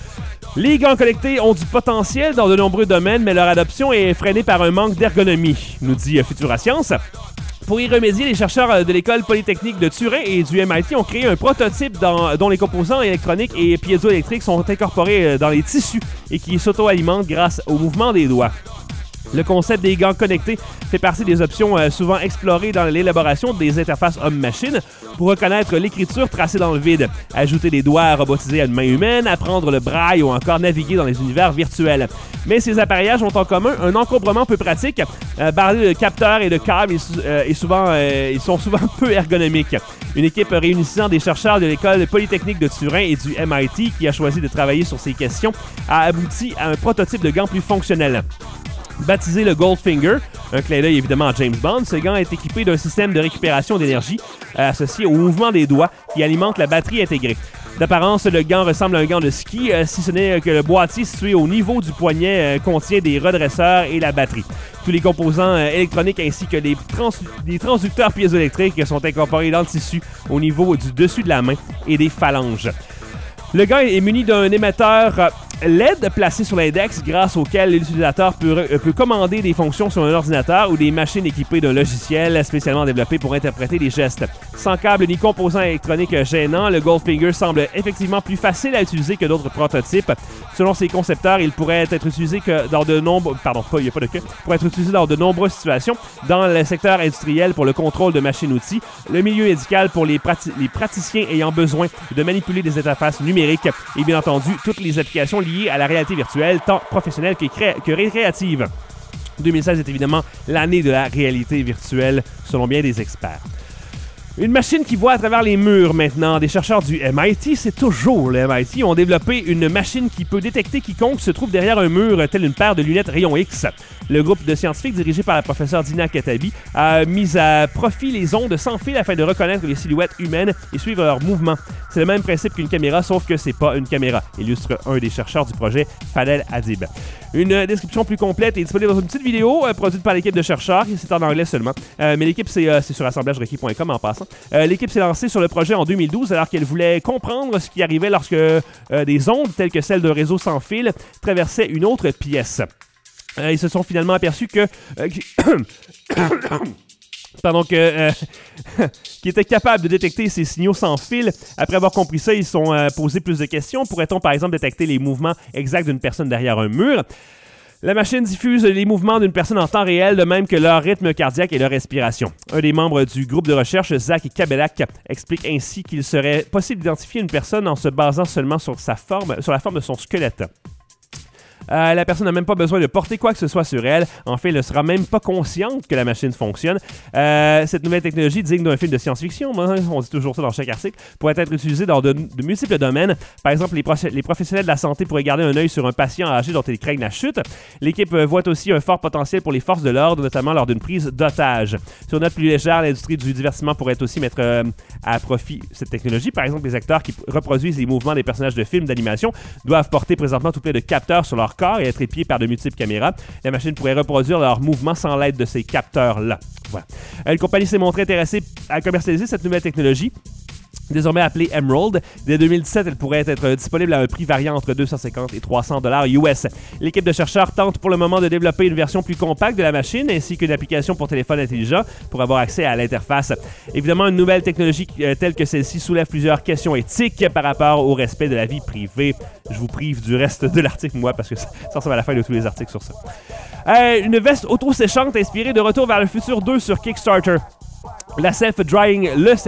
Les gants connectés ont du potentiel dans de nombreux domaines, mais leur adoption est freinée par un manque d'ergonomie, nous dit Futura Science. Pour y remédier, les chercheurs de l'École polytechnique de Turin et du MIT ont créé un prototype dont les composants électroniques et piézoélectriques sont incorporés dans les tissus et qui s'auto-alimentent grâce au mouvement des doigts. Le concept des gants connectés fait partie des options souvent explorées dans l'élaboration des interfaces homme-machine pour reconnaître l'écriture tracée dans le vide, ajouter des doigts robotisés à une main humaine, apprendre le braille ou encore naviguer dans les univers virtuels. Mais ces appareillages ont en commun un encombrement peu pratique, bardé de capteurs et de câbles ils sont souvent peu ergonomiques. Une équipe réunissant des chercheurs de l'École polytechnique de Turin et du MIT qui a choisi de travailler sur ces questions a abouti à un prototype de gants plus fonctionnel. Baptisé le Goldfinger, un clin d'œil évidemment à James Bond, ce gant est équipé d'un système de récupération d'énergie associé au mouvement des doigts qui alimente la batterie intégrée. D'apparence, le gant ressemble à un gant de ski, si ce n'est que le boîtier situé au niveau du poignet contient des redresseurs et la batterie. Tous les composants électroniques ainsi que les transducteurs piézoélectriques sont incorporés dans le tissu au niveau du dessus de la main et des phalanges. Le gant est muni d'un émetteur LED placé sur l'index grâce auquel l'utilisateur peut commander des fonctions sur un ordinateur ou des machines équipées d'un logiciel spécialement développé pour interpréter les gestes. Sans câble ni composants électroniques gênants, le Goldfinger semble effectivement plus facile à utiliser que d'autres prototypes. Selon ses concepteurs, il pourrait être utilisé dans de nombreuses situations, dans le secteur industriel pour le contrôle de machines-outils, le milieu médical pour les praticiens ayant besoin de manipuler des interfaces numériques et bien entendu toutes les applications liées à la réalité virtuelle, tant professionnelle que récréative. 2016 est évidemment l'année de la réalité virtuelle, selon bien des experts. Une machine qui voit à travers les murs maintenant. Des chercheurs du MIT, c'est toujours le MIT, ont développé une machine qui peut détecter quiconque se trouve derrière un mur, tel une paire de lunettes rayons X. Le groupe de scientifiques dirigé par la professeure Dina Katabi a mis à profit les ondes sans fil afin de reconnaître les silhouettes humaines et suivre leurs mouvements. C'est le même principe qu'une caméra, sauf que c'est pas une caméra, illustre un des chercheurs du projet, Fadel Adib. Une description plus complète est disponible dans une petite vidéo produite par l'équipe de chercheurs, c'est en anglais seulement. Mais l'équipe, c'est sur assemblagerequis.com en passant. L'équipe s'est lancée sur le projet en 2012 alors qu'elle voulait comprendre ce qui arrivait lorsque des ondes, telles que celles d'un réseau sans fil, traversaient une autre pièce. Ils se sont finalement aperçus que... qui était capable de détecter ces signaux sans fil. Après avoir compris ça, ils se sont posé plus de questions. Pourrait-on, par exemple, détecter les mouvements exacts d'une personne derrière un mur? La machine diffuse les mouvements d'une personne en temps réel, de même que leur rythme cardiaque et leur respiration. Un des membres du groupe de recherche, Zach Kabelak, explique ainsi qu'il serait possible d'identifier une personne en se basant seulement sur la forme de son squelette. La personne n'a même pas besoin de porter quoi que ce soit sur elle. En fait, elle ne sera même pas consciente que la machine fonctionne. Cette nouvelle technologie, digne d'un film de science-fiction, on dit toujours ça dans chaque article, pourrait être utilisée dans de multiples domaines. Par exemple, les professionnels de la santé pourraient garder un œil sur un patient âgé dont ils craignent la chute. L'équipe voit aussi un fort potentiel pour les forces de l'ordre, notamment lors d'une prise d'otage. Sur une note plus légère, l'industrie du divertissement pourrait aussi mettre à profit cette technologie. Par exemple, les acteurs qui reproduisent les mouvements des personnages de films d'animation doivent porter présentement tout plein de capteurs sur leur corps et être épiés par de multiples caméras. La machine pourrait reproduire leurs mouvements sans l'aide de ces capteurs-là. Voilà. Une compagnie s'est montrée intéressée à commercialiser cette nouvelle technologie. Désormais appelée Emerald, dès 2017, elle pourrait être disponible à un prix variant entre 250 et 300 $ US. L'équipe de chercheurs tente pour le moment de développer une version plus compacte de la machine ainsi qu'une application pour téléphone intelligent pour avoir accès à l'interface. Évidemment, une nouvelle technologie telle que celle-ci soulève plusieurs questions éthiques par rapport au respect de la vie privée. Je vous prive du reste de l'article, moi, parce que ça ressemble à la fin de tous les articles sur ça. Une veste auto-séchante inspirée de Retour vers le futur 2 sur Kickstarter. Le self-drying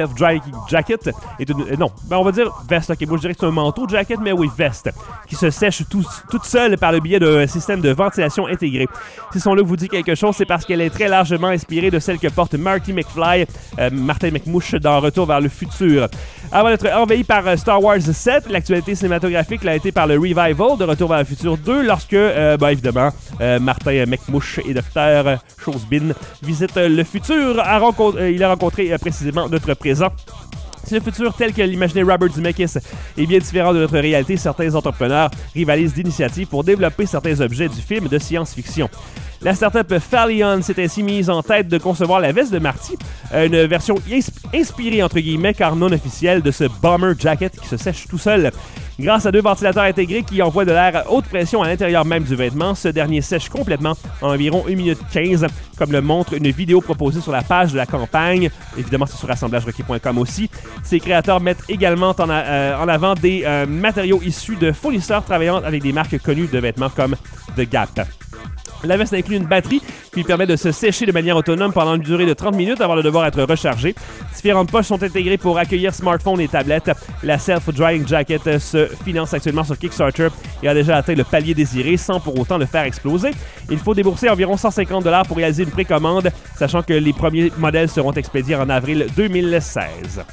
jacket est on va dire veste. Ok, moi je dirais que c'est un manteau jacket, mais oui, veste, qui se sèche toute seule par le biais d'un système de ventilation intégré. Si son look vous dit quelque chose, c'est parce qu'elle est très largement inspirée de celle que porte Marty McFly, Martin McMouche dans Retour vers le futur. Avant d'être envahi par Star Wars 7, l'actualité cinématographique l'a été par le revival de Retour vers le futur 2 lorsque, évidemment, Martin McMouche et Dr. Chosebin visitent le futur. Il a rencontré précisément notre présent. Si le futur tel que l'imaginait Robert Zemeckis est bien différent de notre réalité, certains entrepreneurs rivalisent d'initiatives pour développer certains objets du film de science-fiction. La startup Fallion s'est ainsi mise en tête de concevoir la veste de Marty, une version inspirée entre guillemets car non officielle de ce bomber jacket qui se sèche tout seul. Grâce à 2 ventilateurs intégrés qui envoient de l'air à haute pression à l'intérieur même du vêtement, ce dernier sèche complètement en environ 1 minute 15, comme le montre une vidéo proposée sur la page de la campagne. Évidemment, c'est sur assemblagerequis.com aussi. Ses créateurs mettent également en avant des matériaux issus de fournisseurs travaillant avec des marques connues de vêtements comme The Gap. La veste inclut une batterie qui lui permet de se sécher de manière autonome pendant une durée de 30 minutes avant de devoir être rechargée. Différentes poches sont intégrées pour accueillir smartphones et tablettes. La self-drying jacket se finance actuellement sur Kickstarter et a déjà atteint le palier désiré sans pour autant le faire exploser. Il faut débourser environ 150 $ pour réaliser une précommande, sachant que les premiers modèles seront expédiés en avril 2016.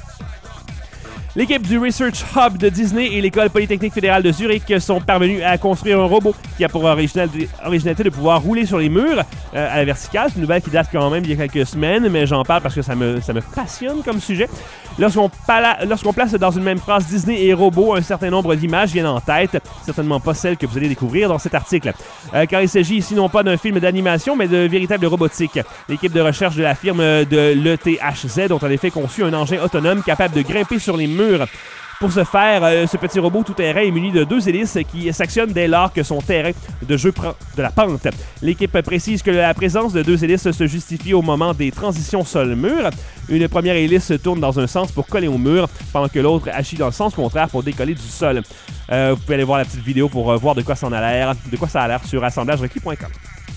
L'équipe du Research Hub de Disney et l'École Polytechnique fédérale de Zurich sont parvenus à construire un robot qui a pour originalité de pouvoir rouler sur les murs à la verticale. C'est une nouvelle qui date quand même d'il y a quelques semaines, mais j'en parle parce que ça me passionne comme sujet. Lorsqu'on place dans une même phrase Disney et robot, un certain nombre d'images viennent en tête, certainement pas celles que vous allez découvrir dans cet article. Car il s'agit ici non pas d'un film d'animation, mais de véritable robotique. L'équipe de recherche de la firme de l'ETHZ ont en effet conçu un engin autonome capable de grimper sur les murs. Pour ce faire, ce petit robot tout-terrain est muni de 2 hélices qui s'actionnent dès lors que son terrain de jeu prend de la pente. L'équipe précise que la présence de 2 hélices se justifie au moment des transitions sol-mur. Une première hélice tourne dans un sens pour coller au mur, pendant que l'autre agit dans le sens contraire pour décoller du sol. Vous pouvez aller voir la petite vidéo pour voir de quoi ça a l'air sur assemblagerequis.com.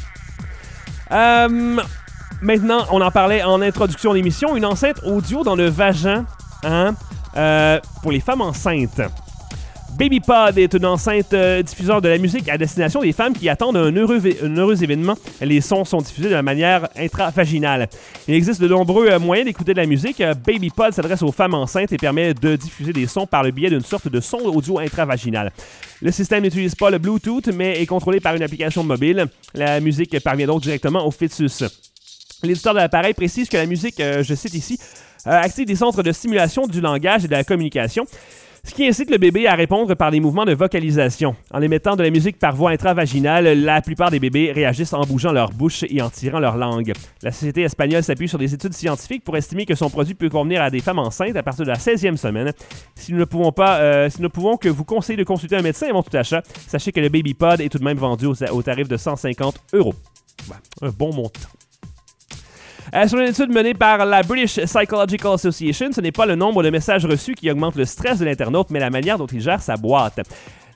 Maintenant, on en parlait en introduction d'émission, une enceinte audio dans le vagin, pour les femmes enceintes. BabyPod est une enceinte diffuseur de la musique à destination des femmes qui attendent un heureux événement. Les sons sont diffusés de manière intravaginale. Il existe de nombreux moyens d'écouter de la musique. BabyPod s'adresse aux femmes enceintes et permet de diffuser des sons par le biais d'une sorte de son audio intravaginal. Le système n'utilise pas le Bluetooth, mais est contrôlé par une application mobile. La musique parvient donc directement au fœtus. L'éditeur de l'appareil précise que la musique, je cite ici, active des centres de stimulation du langage et de la communication, ce qui incite le bébé à répondre par des mouvements de vocalisation. En émettant de la musique par voie intravaginale, la plupart des bébés réagissent en bougeant leur bouche et en tirant leur langue. La société espagnole s'appuie sur des études scientifiques pour estimer que son produit peut convenir à des femmes enceintes à partir de la 16e semaine. Si nous ne pouvons que vous conseiller de consulter un médecin avant tout achat, sachez que le BabyPod est tout de même vendu au tarif de 150 €. Un bon montant. Sur une étude menée par la British Psychological Association, ce n'est pas le nombre de messages reçus qui augmente le stress de l'internaute, mais la manière dont il gère sa boîte.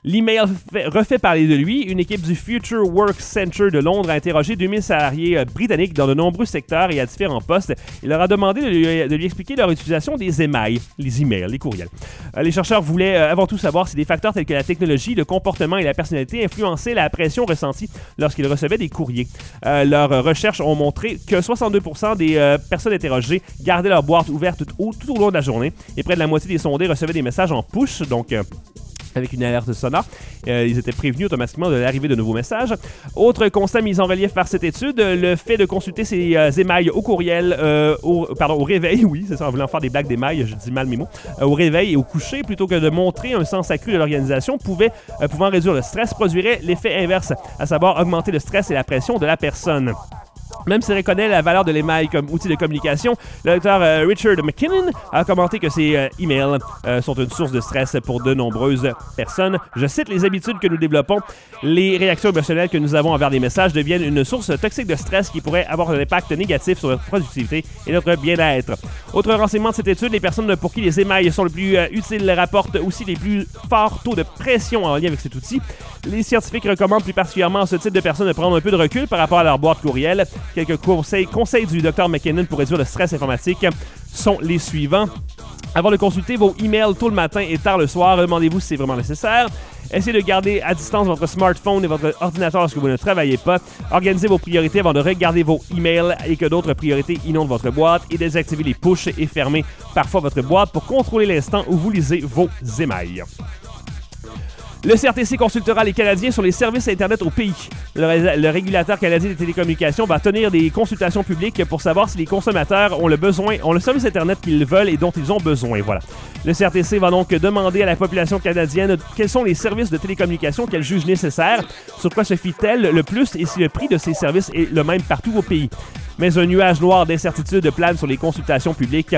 L'email refait parler de lui. Une équipe du Future Work Centre de Londres a interrogé 2000 salariés britanniques dans de nombreux secteurs et à différents postes. Il leur a demandé de lui expliquer leur utilisation des emails, les courriels. Les chercheurs voulaient avant tout savoir si des facteurs tels que la technologie, le comportement et la personnalité influençaient la pression ressentie lorsqu'ils recevaient des courriers. Leurs recherches ont montré que 62% des personnes interrogées gardaient leur boîte ouverte tout au long de la journée et près de la moitié des sondés recevaient des messages en push, donc avec une alerte sonore. Ils étaient prévenus automatiquement de l'arrivée de nouveaux messages. Autre constat mis en relief par cette étude, le fait de consulter ses émails au courriel, au réveil, oui, c'est ça, en voulant faire des blagues d'émails, je dis mal mes mots, au réveil et au coucher, plutôt que de montrer un sens accru de l'organisation, pouvant réduire le stress, produirait l'effet inverse, à savoir augmenter le stress et la pression de la personne. Même s'il reconnaît la valeur de l'email comme outil de communication, le docteur Richard McKinnon a commenté que ces emails sont une source de stress pour de nombreuses personnes. Je cite: « Les habitudes que nous développons, les réactions émotionnelles que nous avons envers des messages deviennent une source toxique de stress qui pourrait avoir un impact négatif sur notre productivité et notre bien-être. » Autre renseignement de cette étude, les personnes pour qui les emails sont les plus utiles rapportent aussi les plus forts taux de pression en lien avec cet outil. Les scientifiques recommandent plus particulièrement à ce type de personnes de prendre un peu de recul par rapport à leur boîte courriel. Quelques conseils du Dr McKinnon pour réduire le stress informatique sont les suivants. Avant de consulter vos emails tôt le matin et tard le soir, demandez-vous si c'est vraiment nécessaire. Essayez de garder à distance votre smartphone et votre ordinateur lorsque vous ne travaillez pas. Organisez vos priorités avant de regarder vos emails et que d'autres priorités inondent votre boîte. Et désactivez les pushs et fermez parfois votre boîte pour contrôler l'instant où vous lisez vos emails. Le CRTC consultera les Canadiens sur les services Internet au pays. Le régulateur canadien des télécommunications va tenir des consultations publiques pour savoir si les consommateurs ont le service Internet qu'ils veulent et dont ils ont besoin. Voilà. Le CRTC va donc demander à la population canadienne quels sont les services de télécommunications qu'elle juge nécessaires, sur quoi se fie-t-elle le plus et si le prix de ces services est le même partout au pays. Mais un nuage noir d'incertitude plane sur les consultations publiques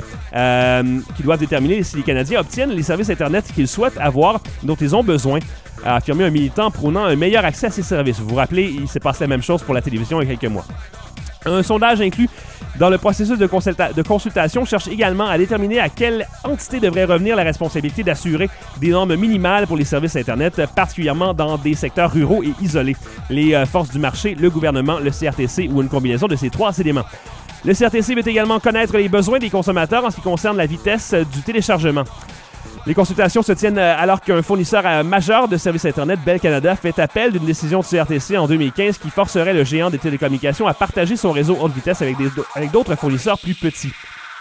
qui doivent déterminer si les Canadiens obtiennent les services Internet qu'ils souhaitent avoir et dont ils ont besoin, a affirmé un militant prônant un meilleur accès à ces services. Vous vous rappelez, il s'est passé la même chose pour la télévision il y a quelques mois. Un sondage inclus dans le processus de consultation cherche également à déterminer à quelle entité devrait revenir la responsabilité d'assurer des normes minimales pour les services Internet, particulièrement dans des secteurs ruraux et isolés. Les forces du marché, le gouvernement, le CRTC ou une combinaison de ces trois éléments. Le CRTC veut également connaître les besoins des consommateurs en ce qui concerne la vitesse du téléchargement. Les consultations se tiennent alors qu'un fournisseur majeur de services Internet, Bell Canada, fait appel d'une décision du CRTC en 2015 qui forcerait le géant des télécommunications à partager son réseau haute vitesse avec d'autres fournisseurs plus petits.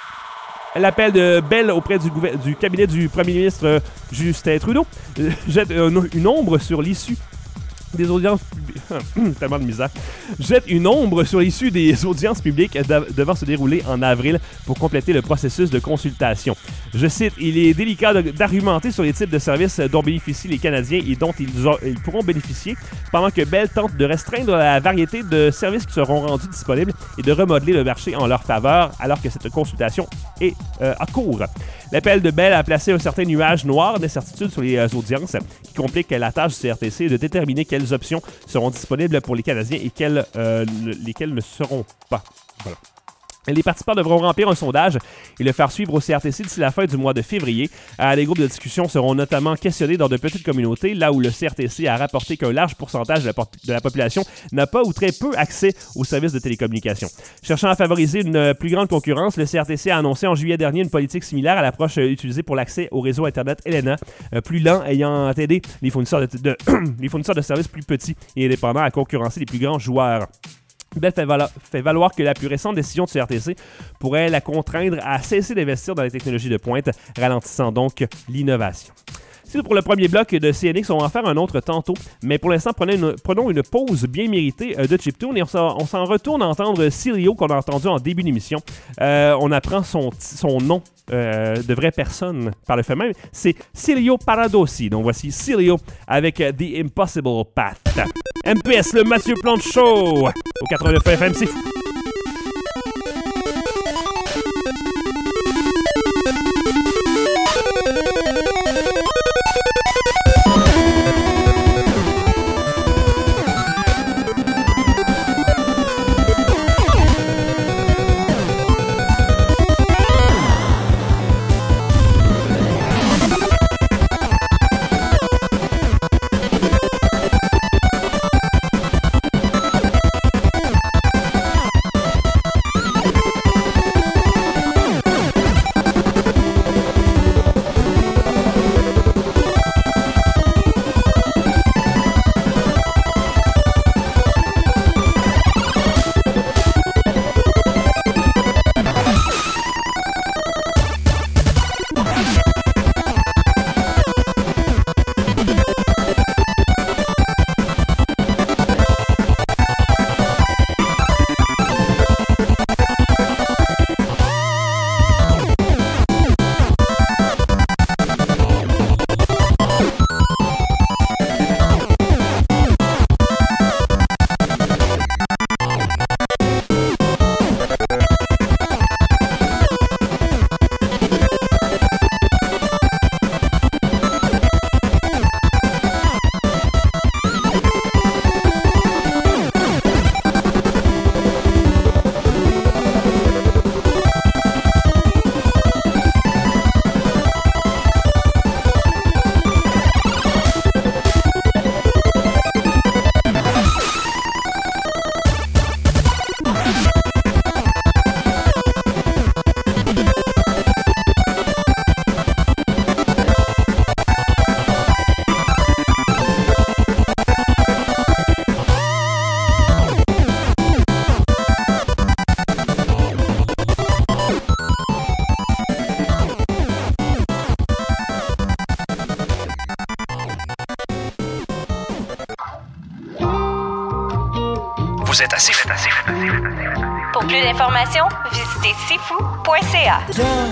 L'appel de Bell auprès du cabinet du premier ministre Justin Trudeau jette une ombre sur l'issue des audiences tellement de misère. Jette une ombre sur l'issue des audiences publiques devant se dérouler en avril pour compléter le processus de consultation. Je cite: « Il est délicat d'argumenter sur les types de services dont bénéficient les Canadiens et dont ils pourront bénéficier, pendant que Bell tente de restreindre la variété de services qui seront rendus disponibles et de remodeler le marché en leur faveur alors que cette consultation est à court. » L'appel de Bell a placé un certain nuage noir d'incertitude sur les audiences qui complique la tâche du CRTC de déterminer quelles options seront disponibles pour les Canadiens et lesquelles ne seront pas. Voilà. Les participants devront remplir un sondage et le faire suivre au CRTC d'ici la fin du mois de février. Les groupes de discussion seront notamment questionnés dans de petites communautés, là où le CRTC a rapporté qu'un large pourcentage de la population n'a pas ou très peu accès aux services de télécommunication. Cherchant à favoriser une plus grande concurrence, le CRTC a annoncé en juillet dernier une politique similaire à l'approche utilisée pour l'accès au réseau Internet Helena, plus lent, ayant aidé les fournisseurs de services plus petits et indépendants à concurrencer les plus grands joueurs. Bell fait valoir que la plus récente décision du CRTC pourrait la contraindre à cesser d'investir dans les technologies de pointe, ralentissant donc l'innovation. C'est pour le premier bloc de CNX, on va en faire un autre tantôt, mais pour l'instant, prenons une pause bien méritée de chiptune et on s'en retourne à entendre Cilio qu'on a entendu en début d'émission. On apprend son nom de vraie personne par le fait même, c'est Cilio Paradossi. Donc voici Cilio avec The Impossible Path. MPS, le Mathieu Plante Show au 89 FM, c'est fou. Vous êtes assez fou. Pour plus d'informations, visitez sifou.ca.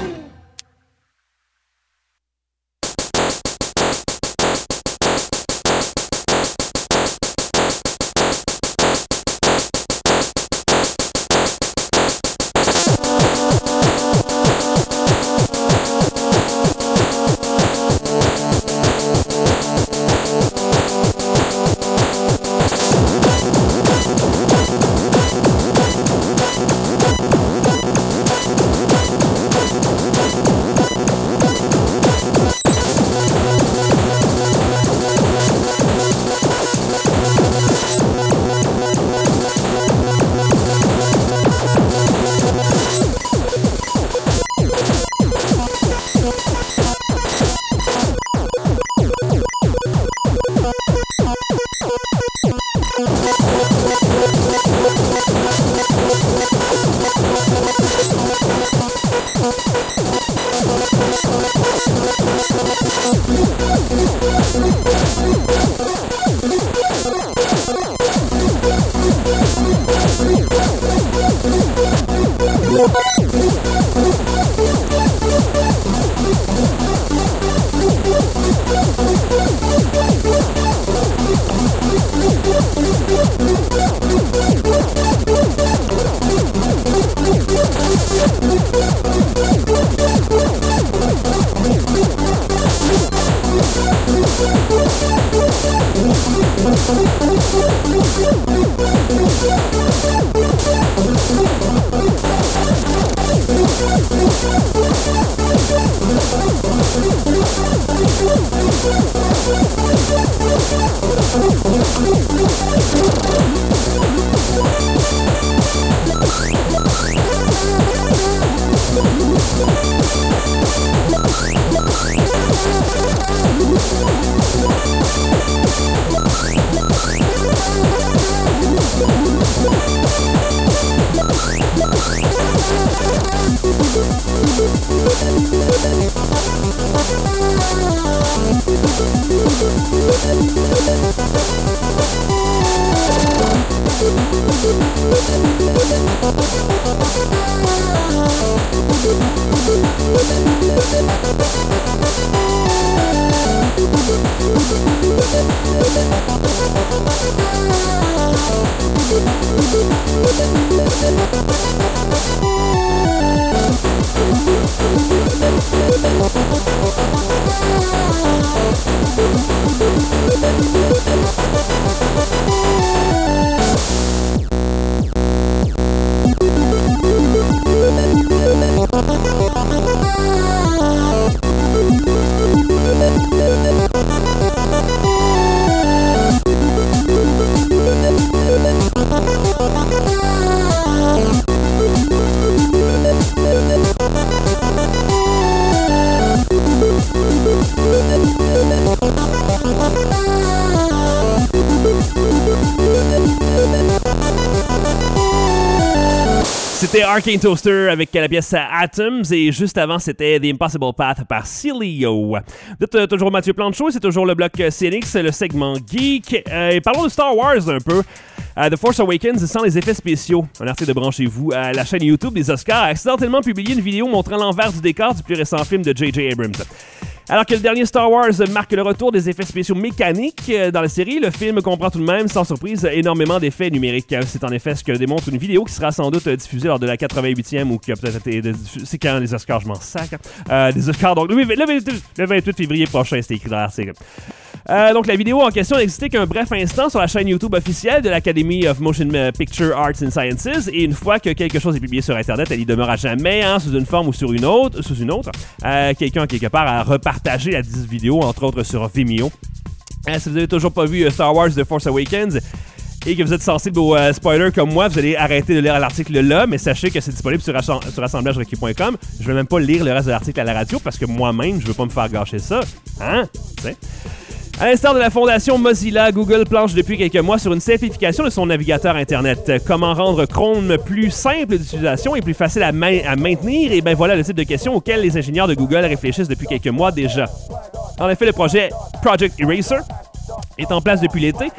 C'était Arcane Toaster avec la pièce Atoms et juste avant c'était The Impossible Path par Cilio. Vous êtes toujours Mathieu Plante Show, c'est toujours le bloc CNX, le segment geek. Et parlons de Star Wars un peu. The Force Awakens sans les effets spéciaux. Un article de Branchez-vous. La chaîne YouTube des Oscars a accidentellement publié une vidéo montrant l'envers du décor du plus récent film de J.J. Abrams. Alors que le dernier Star Wars marque le retour des effets spéciaux mécaniques dans la série, le film comprend tout de même, sans surprise, énormément d'effets numériques. C'est en effet ce que démontre une vidéo qui sera sans doute diffusée lors de la 88e ou qui a peut-être été... C'est quand les Oscars, je m'en sac. Des Oscars, donc le 28 février prochain, c'était écrit dans l'article. Donc la vidéo en question n'existait qu'un bref instant sur la chaîne YouTube officielle de l'Academy of Motion Picture Arts and Sciences, et une fois que quelque chose est publié sur Internet, elle y demeure à jamais, sous une forme ou sous une autre. Quelqu'un quelque part a repartagé la vidéo, entre autres sur Vimeo. Si vous n'avez toujours pas vu Star Wars The Force Awakens et que vous êtes sensible aux spoilers comme moi, vous allez arrêter de lire l'article là, mais sachez que c'est disponible sur assemblagerequis.com. Je vais même pas lire le reste de l'article à la radio parce que moi-même, je veux pas me faire gâcher ça. T'sais. À l'instar de la fondation Mozilla, Google planche depuis quelques mois sur une simplification de son navigateur Internet. Comment rendre Chrome plus simple d'utilisation et plus facile à maintenir? Et bien voilà le type de questions auxquelles les ingénieurs de Google réfléchissent depuis quelques mois déjà. En effet, le projet Project Eraser est en place depuis l'été.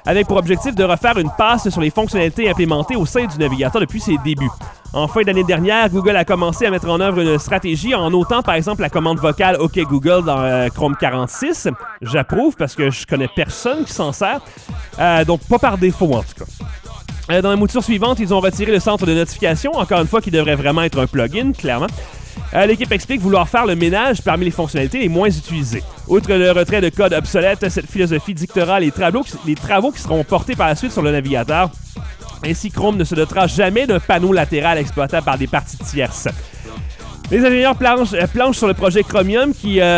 avec pour objectif de refaire une passe sur les fonctionnalités implémentées au sein du navigateur depuis ses débuts. En fin d'année dernière, Google a commencé à mettre en œuvre une stratégie en notant par exemple la commande vocale OK Google dans Chrome 46. J'approuve parce que je connais personne qui s'en sert, donc pas par défaut en tout cas. Dans la mouture suivante, ils ont retiré le centre de notification, encore une fois qui devrait vraiment être un plugin, clairement. L'équipe explique vouloir faire le ménage parmi les fonctionnalités les moins utilisées. Outre le retrait de code obsolète, cette philosophie dictera les travaux qui seront portés par la suite sur le navigateur. Ainsi, Chrome ne se dotera jamais d'un panneau latéral exploitable par des parties tierces. Les ingénieurs planchent sur le projet Chromium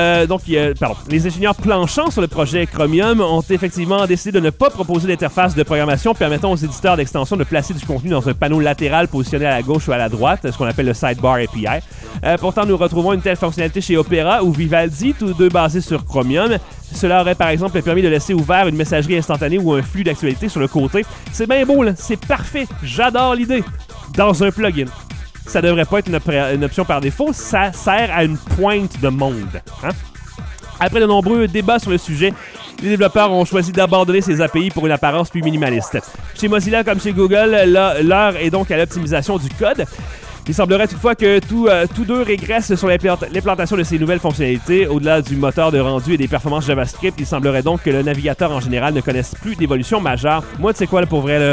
les ingénieurs planchant sur le projet Chromium ont effectivement décidé de ne pas proposer d'interface de programmation permettant aux éditeurs d'extension de placer du contenu dans un panneau latéral positionné à la gauche ou à la droite, ce qu'on appelle le Sidebar API. Pourtant, nous retrouvons une telle fonctionnalité chez Opera ou Vivaldi, tous deux basés sur Chromium. Cela aurait par exemple permis de laisser ouvert une messagerie instantanée ou un flux d'actualité sur le côté. C'est bien beau, là. C'est parfait. J'adore l'idée. Dans un plugin. Ça devrait pas être une option par défaut, ça sert à une pointe de monde. Hein? Après de nombreux débats sur le sujet, les développeurs ont choisi d'abandonner ces API pour une apparence plus minimaliste. Chez Mozilla comme chez Google, l'heure est donc à l'optimisation du code. Il semblerait toutefois que tous deux régressent sur l'implantation de ces nouvelles fonctionnalités. Au-delà du moteur de rendu et des performances JavaScript, il semblerait donc que le navigateur en général ne connaisse plus d'évolution majeure. Moi, tu sais quoi, là, pour vrai,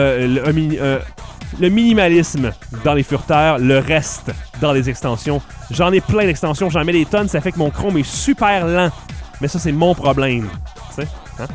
le minimalisme dans les furteurs, le reste dans les extensions. J'en ai plein d'extensions, j'en mets des tonnes, ça fait que mon Chrome est super lent. Mais ça, c'est mon problème. Tu sais, hein?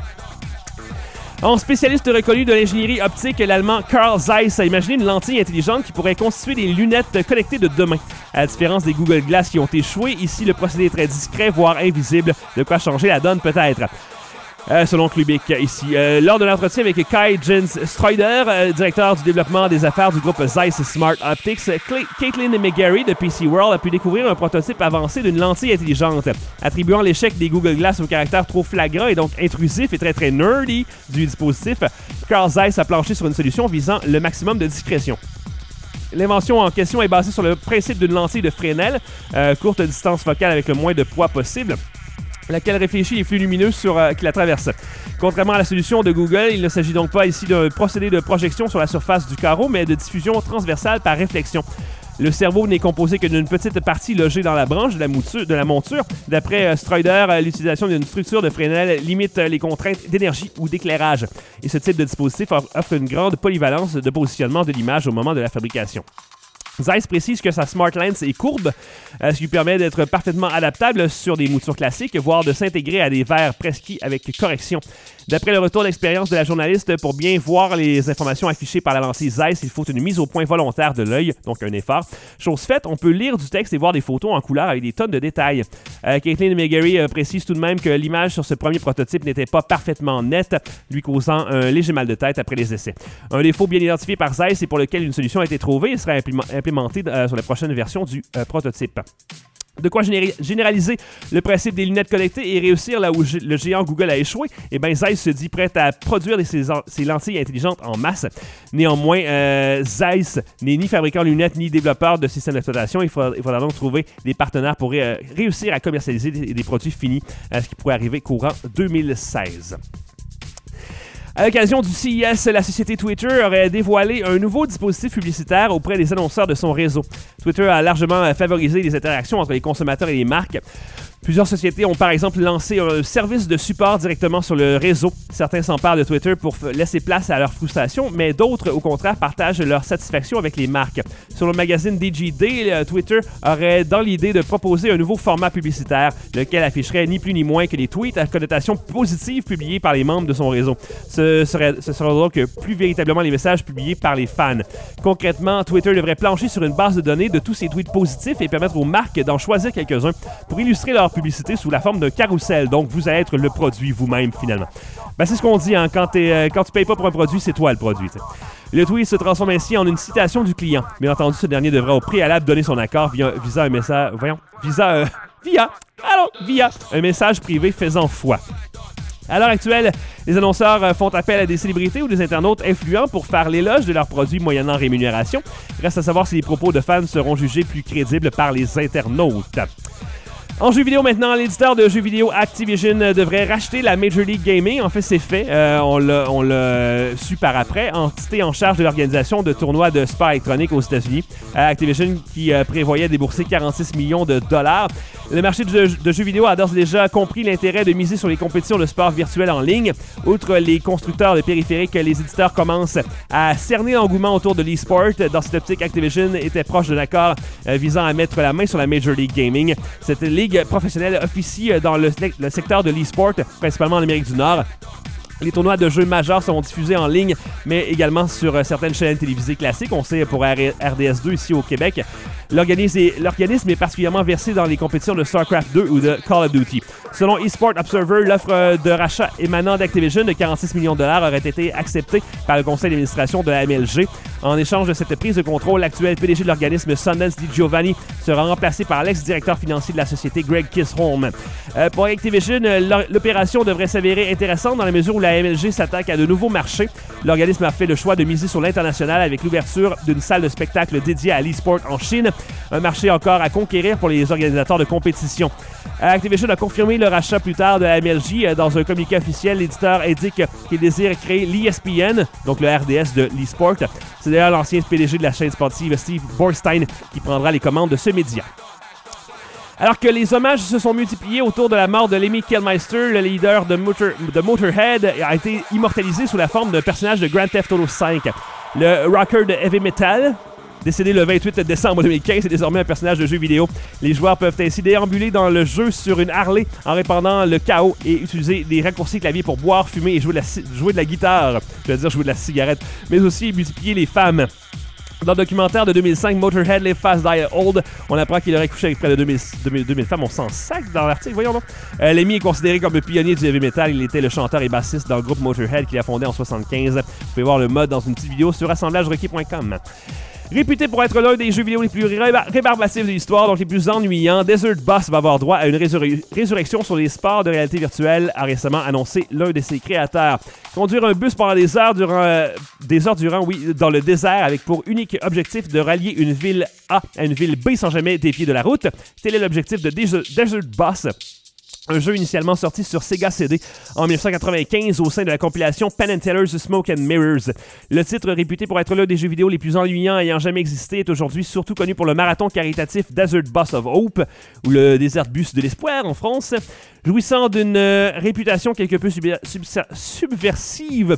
En spécialiste reconnu de l'ingénierie optique, l'allemand Carl Zeiss a imaginé une lentille intelligente qui pourrait constituer des lunettes connectées de demain. À la différence des Google Glass qui ont échoué, ici le procédé est très discret, voire invisible, de quoi changer la donne peut-être. Selon Klubik, ici. Lors de l'entretien avec Kai Jens Strider, directeur du développement des affaires du groupe Zeiss Smart Optics, Caitlin McGarry de PC World a pu découvrir un prototype avancé d'une lentille intelligente. Attribuant l'échec des Google Glass au caractère trop flagrant et donc intrusif et très très nerdy du dispositif, Carl Zeiss a planché sur une solution visant le maximum de discrétion. L'invention en question est basée sur le principe d'une lentille de Fresnel, courte distance focale avec le moins de poids possible, laquelle réfléchit les flux lumineux qui la traversent. Contrairement à la solution de Google, il ne s'agit donc pas ici d'un procédé de projection sur la surface du carreau, mais de diffusion transversale par réflexion. Le cerveau n'est composé que d'une petite partie logée dans la branche de la monture. D'après Strider, l'utilisation d'une structure de Fresnel limite les contraintes d'énergie ou d'éclairage. Et ce type de dispositif offre une grande polyvalence de positionnement de l'image au moment de la fabrication. Zeiss précise que sa Smart Lens est courbe, ce qui lui permet d'être parfaitement adaptable sur des moutures classiques, voire de s'intégrer à des verres presqu'îles avec correction. D'après le retour d'expérience de la journaliste, pour bien voir les informations affichées par la lentille Zeiss, il faut une mise au point volontaire de l'œil, donc un effort. Chose faite, on peut lire du texte et voir des photos en couleur avec des tonnes de détails. Caitlin McGarry précise tout de même que l'image sur ce premier prototype n'était pas parfaitement nette, lui causant un léger mal de tête après les essais. Un défaut bien identifié par Zeiss et pour lequel une solution a été trouvée sera implémentée sur la prochaine version du prototype. De quoi généraliser le principe des lunettes connectées et réussir là où le géant Google a échoué, et bien Zeiss se dit prêt à produire ces lentilles intelligentes en masse. Néanmoins, Zeiss n'est ni fabricant de lunettes ni développeur de systèmes d'exploitation. Il faudra donc trouver des partenaires pour réussir à commercialiser des produits finis, ce qui pourrait arriver courant 2016. À l'occasion du CES, la société Twitter aurait dévoilé un nouveau dispositif publicitaire auprès des annonceurs de son réseau. Twitter a largement favorisé les interactions entre les consommateurs et les marques. Plusieurs sociétés ont par exemple lancé un service de support directement sur le réseau. Certains s'emparent de Twitter pour laisser place à leur frustration, mais d'autres, au contraire, partagent leur satisfaction avec les marques. Sur le magazine DigiDay, Twitter aurait dans l'idée de proposer un nouveau format publicitaire, lequel afficherait ni plus ni moins que les tweets à connotation positive publiés par les membres de son réseau. Ce sera donc plus véritablement les messages publiés par les fans. Concrètement, Twitter devrait plancher sur une base de données de tous ces tweets positifs et permettre aux marques d'en choisir quelques-uns pour illustrer leur publicité sous la forme d'un carrousel. Donc, vous allez être le produit vous-même, finalement. Ben, c'est ce qu'on dit, hein. Quand tu payes pas pour un produit, c'est toi le produit. T'sais. Le tweet se transforme ainsi en une citation du client. Bien entendu, ce dernier devra au préalable donner son accord via un message privé faisant foi. À l'heure actuelle, les annonceurs font appel à des célébrités ou des internautes influents pour faire l'éloge de leurs produits moyennant rémunération. Reste à savoir si les propos de fans seront jugés plus crédibles par les internautes. En jeux vidéo maintenant, l'éditeur de jeux vidéo Activision devrait racheter la Major League Gaming. En fait, c'est fait. On l'a su par après. Entité en charge de l'organisation de tournois de sport électronique aux États-Unis. Activision qui prévoyait débourser 46 millions de dollars. Le marché de jeux vidéo a d'ores et déjà compris l'intérêt de miser sur les compétitions de sport virtuel en ligne. Outre les constructeurs de périphériques, les éditeurs commencent à cerner l'engouement autour de l'e-sport. Dans cette optique, Activision était proche d'un accord visant à mettre la main sur la Major League Gaming. Cette ligue professionnelle officie dans le secteur de l'e-sport, principalement en Amérique du Nord. Les tournois de jeux majeurs seront diffusés en ligne, mais également sur certaines chaînes télévisées classiques. On sait pour RDS2 ici au Québec. L'organisme est particulièrement versé dans les compétitions de StarCraft 2 ou de Call of Duty. Selon eSport Observer, l'offre de rachat émanant d'Activision de 46 millions de dollars aurait été acceptée par le conseil d'administration de la MLG. En échange de cette prise de contrôle, l'actuel PDG de l'organisme, Sundance DiGiovanni, sera remplacé par l'ex-directeur financier de la société, Greg Kisholm. Pour Activision, l'opération devrait s'avérer intéressante dans la mesure où la MLG s'attaque à de nouveaux marchés. L'organisme a fait le choix de miser sur l'international avec l'ouverture d'une salle de spectacle dédiée à l'e-sport en Chine, un marché encore à conquérir pour les organisateurs de compétition. Activision a confirmé le rachat plus tard de la MLG. Dans un communiqué officiel, l'éditeur indique qu'il désire créer l'ESPN, donc le RDS de l'e-sport. C'est d'ailleurs l'ancien PDG de la chaîne sportive Steve Borstein qui prendra les commandes de ce média. Alors que les hommages se sont multipliés autour de la mort de Lemmy Kilmister, le leader de Motorhead a été immortalisé sous la forme d'un personnage de Grand Theft Auto 5. Le rocker de heavy metal, décédé le 28 décembre 2015, est désormais un personnage de jeu vidéo. Les joueurs peuvent ainsi déambuler dans le jeu sur une Harley en répandant le chaos et utiliser des raccourcis clavier pour boire, fumer et jouer de la guitare. Je veux dire jouer de la cigarette, mais aussi multiplier les femmes. Dans le documentaire de 2005, Motorhead Live Fast Die Old, on apprend qu'il aurait couché avec près de 2000 femmes. On s'en sac dans l'article, voyons donc. Lemmy est considéré comme le pionnier du heavy metal. Il était le chanteur et bassiste dans le groupe Motorhead qu'il a fondé en 1975. Vous pouvez voir le mode dans une petite vidéo sur assemblagerequis.com. Réputé pour être l'un des jeux vidéo les plus rébarbatifs de l'histoire, donc les plus ennuyants, Desert Bus va avoir droit à une résurrection sur les sports de réalité virtuelle, a récemment annoncé l'un de ses créateurs. Conduire un bus pendant des heures durant, dans le désert avec pour unique objectif de rallier une ville A à une ville B sans jamais dévier de la route. Tel est l'objectif de Desert Bus. Un jeu initialement sorti sur Sega CD en 1995 au sein de la compilation Penn & Teller's Smoke and Mirrors. Le titre, réputé pour être l'un des jeux vidéo les plus ennuyants ayant jamais existé, est aujourd'hui surtout connu pour le marathon caritatif Desert Bus of Hope, ou le Desert Bus de l'espoir en France. Jouissant d'une réputation quelque peu subversive,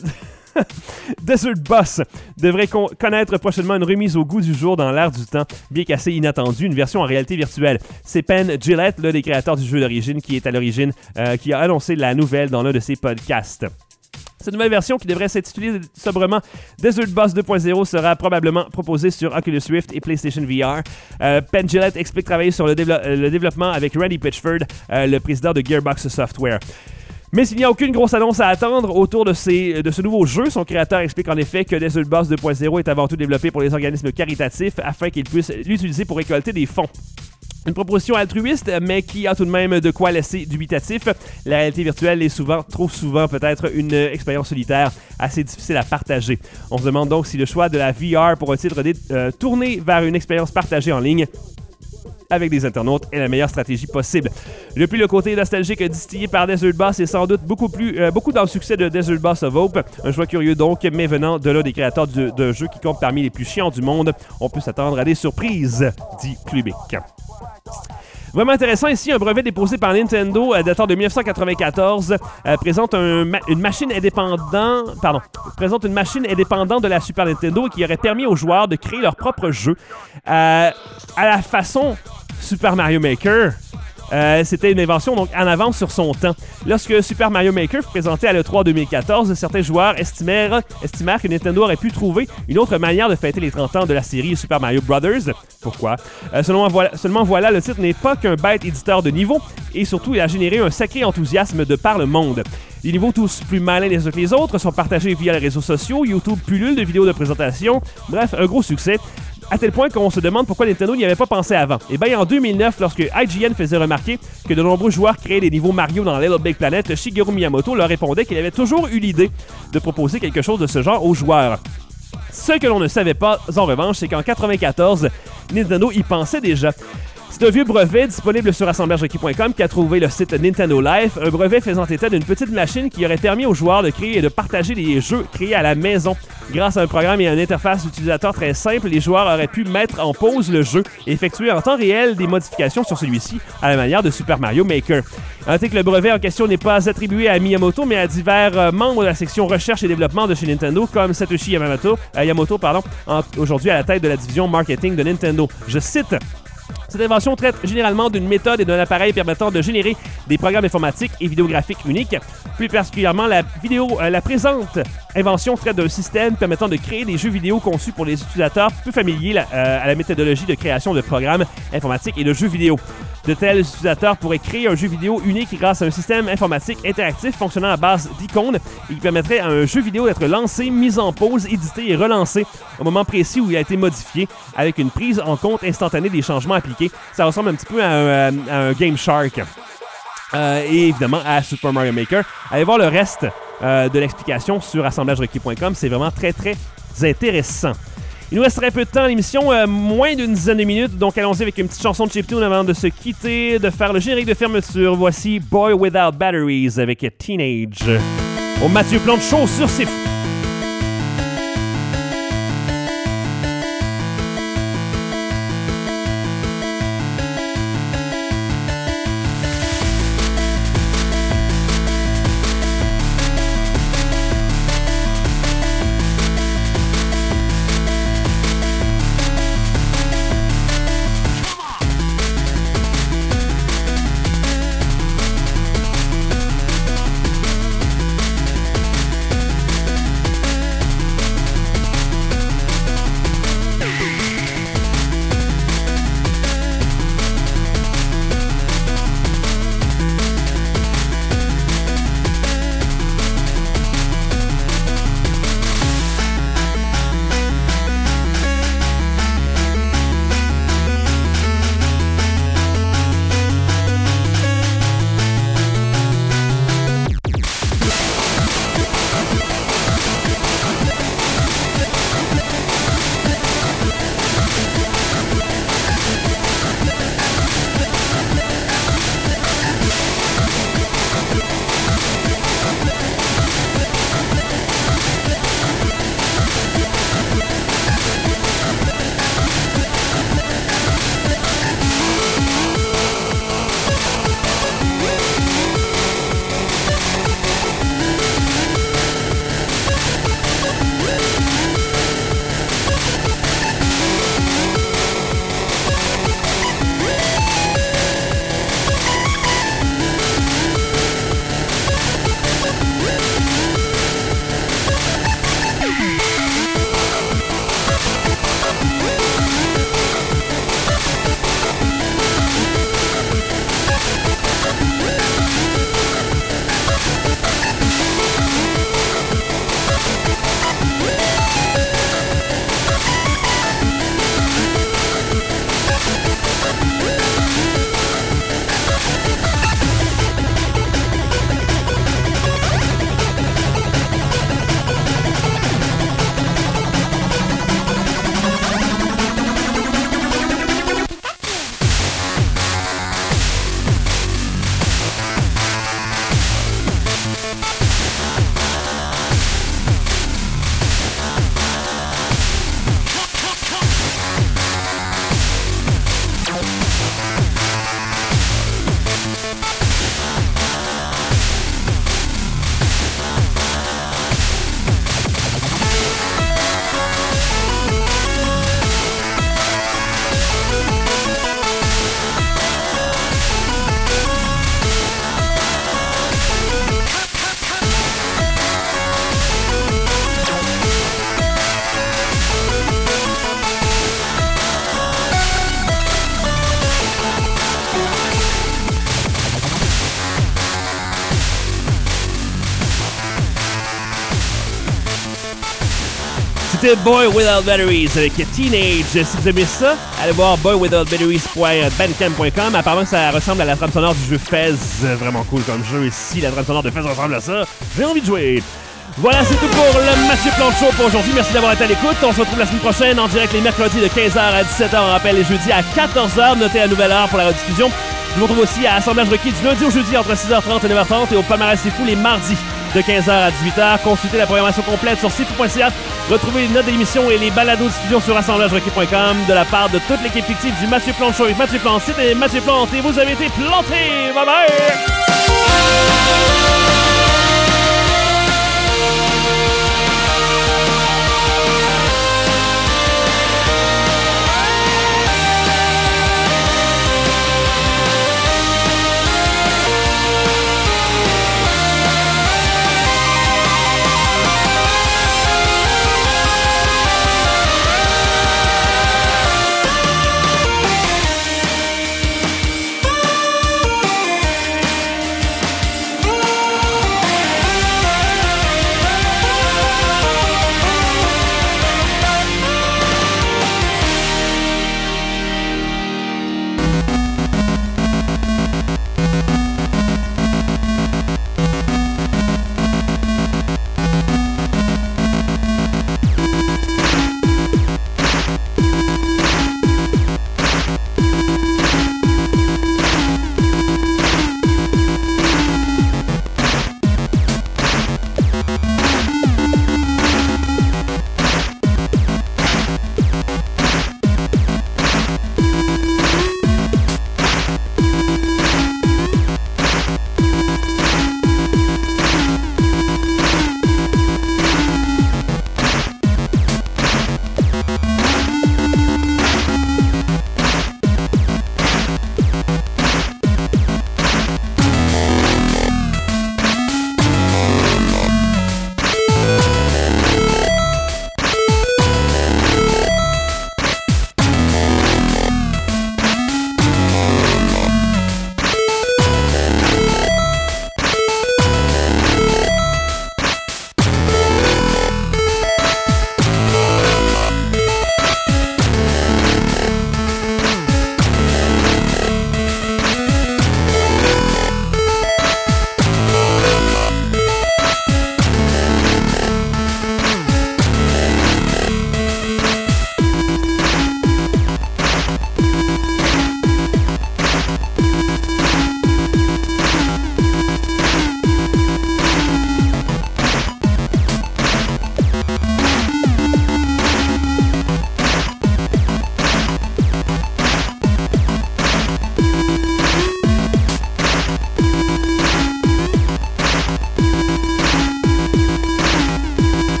Desert Bus devrait connaître prochainement une remise au goût du jour dans l'air du temps, bien qu'assez inattendue, une version en réalité virtuelle. C'est Penn Jillette, l'un des créateurs du jeu d'origine, qui a annoncé la nouvelle dans l'un de ses podcasts. Cette nouvelle version, qui devrait s'intituler sobrement Desert Bus 2.0, sera probablement proposée sur Oculus Rift et PlayStation VR. Penn Jillette explique travailler sur le développement avec Randy Pitchford, le président de Gearbox Software. Mais s'il n'y a aucune grosse annonce à attendre autour de ce nouveau jeu, son créateur explique en effet que Desert Bus 2.0 est avant tout développé pour les organismes caritatifs afin qu'ils puissent l'utiliser pour récolter des fonds. Une proposition altruiste, mais qui a tout de même de quoi laisser dubitatif. La réalité virtuelle est trop souvent peut-être une expérience solitaire assez difficile à partager. On se demande donc si le choix de la VR pour un titre tourné vers une expérience partagée en ligne avec des internautes est la meilleure stratégie possible. Depuis le côté nostalgique distillé par Desert Bus est sans doute beaucoup dans le succès de Desert Bus of Hope. Un choix curieux donc, mais venant de l'un des créateurs d'un jeu qui compte parmi les plus chiants du monde. On peut s'attendre à des surprises, dit Clubic. Vraiment intéressant ici, un brevet déposé par Nintendo datant de 1994 présente une machine indépendante de la Super Nintendo qui aurait permis aux joueurs de créer leur propre jeu à la façon Super Mario Maker. C'était une invention donc en avance sur son temps. Lorsque Super Mario Maker fut présenté à l'E3 2014, certains joueurs estimèrent que Nintendo aurait pu trouver une autre manière de fêter les 30 ans de la série Super Mario Bros. Pourquoi? Seulement voilà, le titre n'est pas qu'un bête éditeur de niveaux, et surtout il a généré un sacré enthousiasme de par le monde. Les niveaux tous plus malins les uns que les autres sont partagés via les réseaux sociaux, YouTube pullule de vidéos de présentation, bref, un gros succès. À tel point qu'on se demande pourquoi Nintendo n'y avait pas pensé avant. Et bien, en 2009, lorsque IGN faisait remarquer que de nombreux joueurs créaient des niveaux Mario dans Little Big Planet, Shigeru Miyamoto leur répondait qu'il avait toujours eu l'idée de proposer quelque chose de ce genre aux joueurs. Ce que l'on ne savait pas, en revanche, c'est qu'en 1994, Nintendo y pensait déjà. C'est un vieux brevet disponible sur assemblagerequis.com qui a trouvé le site Nintendo Life, un brevet faisant état d'une petite machine qui aurait permis aux joueurs de créer et de partager des jeux créés à la maison. Grâce à un programme et à une interface d'utilisateur très simple, les joueurs auraient pu mettre en pause le jeu et effectuer en temps réel des modifications sur celui-ci à la manière de Super Mario Maker. Notez que le brevet en question n'est pas attribué à Miyamoto, mais à divers membres de la section recherche et développement de chez Nintendo, comme Satoshi Yamamoto, aujourd'hui à la tête de la division marketing de Nintendo. Je cite: cette invention traite généralement d'une méthode et d'un appareil permettant de générer des programmes informatiques et vidéographiques uniques. Plus particulièrement, la présente invention traite d'un système permettant de créer des jeux vidéo conçus pour les utilisateurs peu familiers à la méthodologie de création de programmes informatiques et de jeux vidéo. De tels utilisateurs pourraient créer un jeu vidéo unique grâce à un système informatique interactif fonctionnant à base d'icônes et qui permettrait à un jeu vidéo d'être lancé, mis en pause, édité et relancé au moment précis où il a été modifié, avec une prise en compte instantanée des changements appliqués. Ça ressemble un petit peu à un Game Shark. Et évidemment à Super Mario Maker. Allez voir le reste de l'explication sur assemblagerequis.com. C'est vraiment très, très intéressant. Il nous resterait peu de temps à l'émission, moins d'une dizaine de minutes, donc allons-y avec une petite chanson de chiptune avant de se quitter, de faire le générique de fermeture. Voici Boy Without Batteries avec Teenage. Au Mathieu Plante Show sur C'est Fou. C'était Boy Without Batteries avec Teenage. Si vous aimez ça, allez voir boywithoutbatteries.bandcamp.com. Apparemment, ça ressemble à la trame sonore du jeu Fez. Vraiment cool comme jeu. Et si la trame sonore de Fez ressemble à ça, j'ai envie de jouer. Voilà, c'est tout pour le Mathieu Plante Show pour aujourd'hui. Merci d'avoir été à l'écoute. On se retrouve la semaine prochaine en direct les mercredis de 15h à 17h. On rappelle les jeudis à 14h. Notez la nouvelle heure pour la rediffusion. Je vous retrouve aussi à Assemblage Requis du lundi au jeudi entre 6h30 et 9h30 et au Palmarès C'est Fou les mardis de 15h à 18h. Consultez la programmation complète sur cfou.ca. Retrouvez les notes de l'émission et les balados diffusion sur assemblagerequis.com de la part de toute l'équipe fictive du Mathieu Plante Show. Mathieu Plante, c'était Mathieu Plante et vous avez été planté. Bye bye!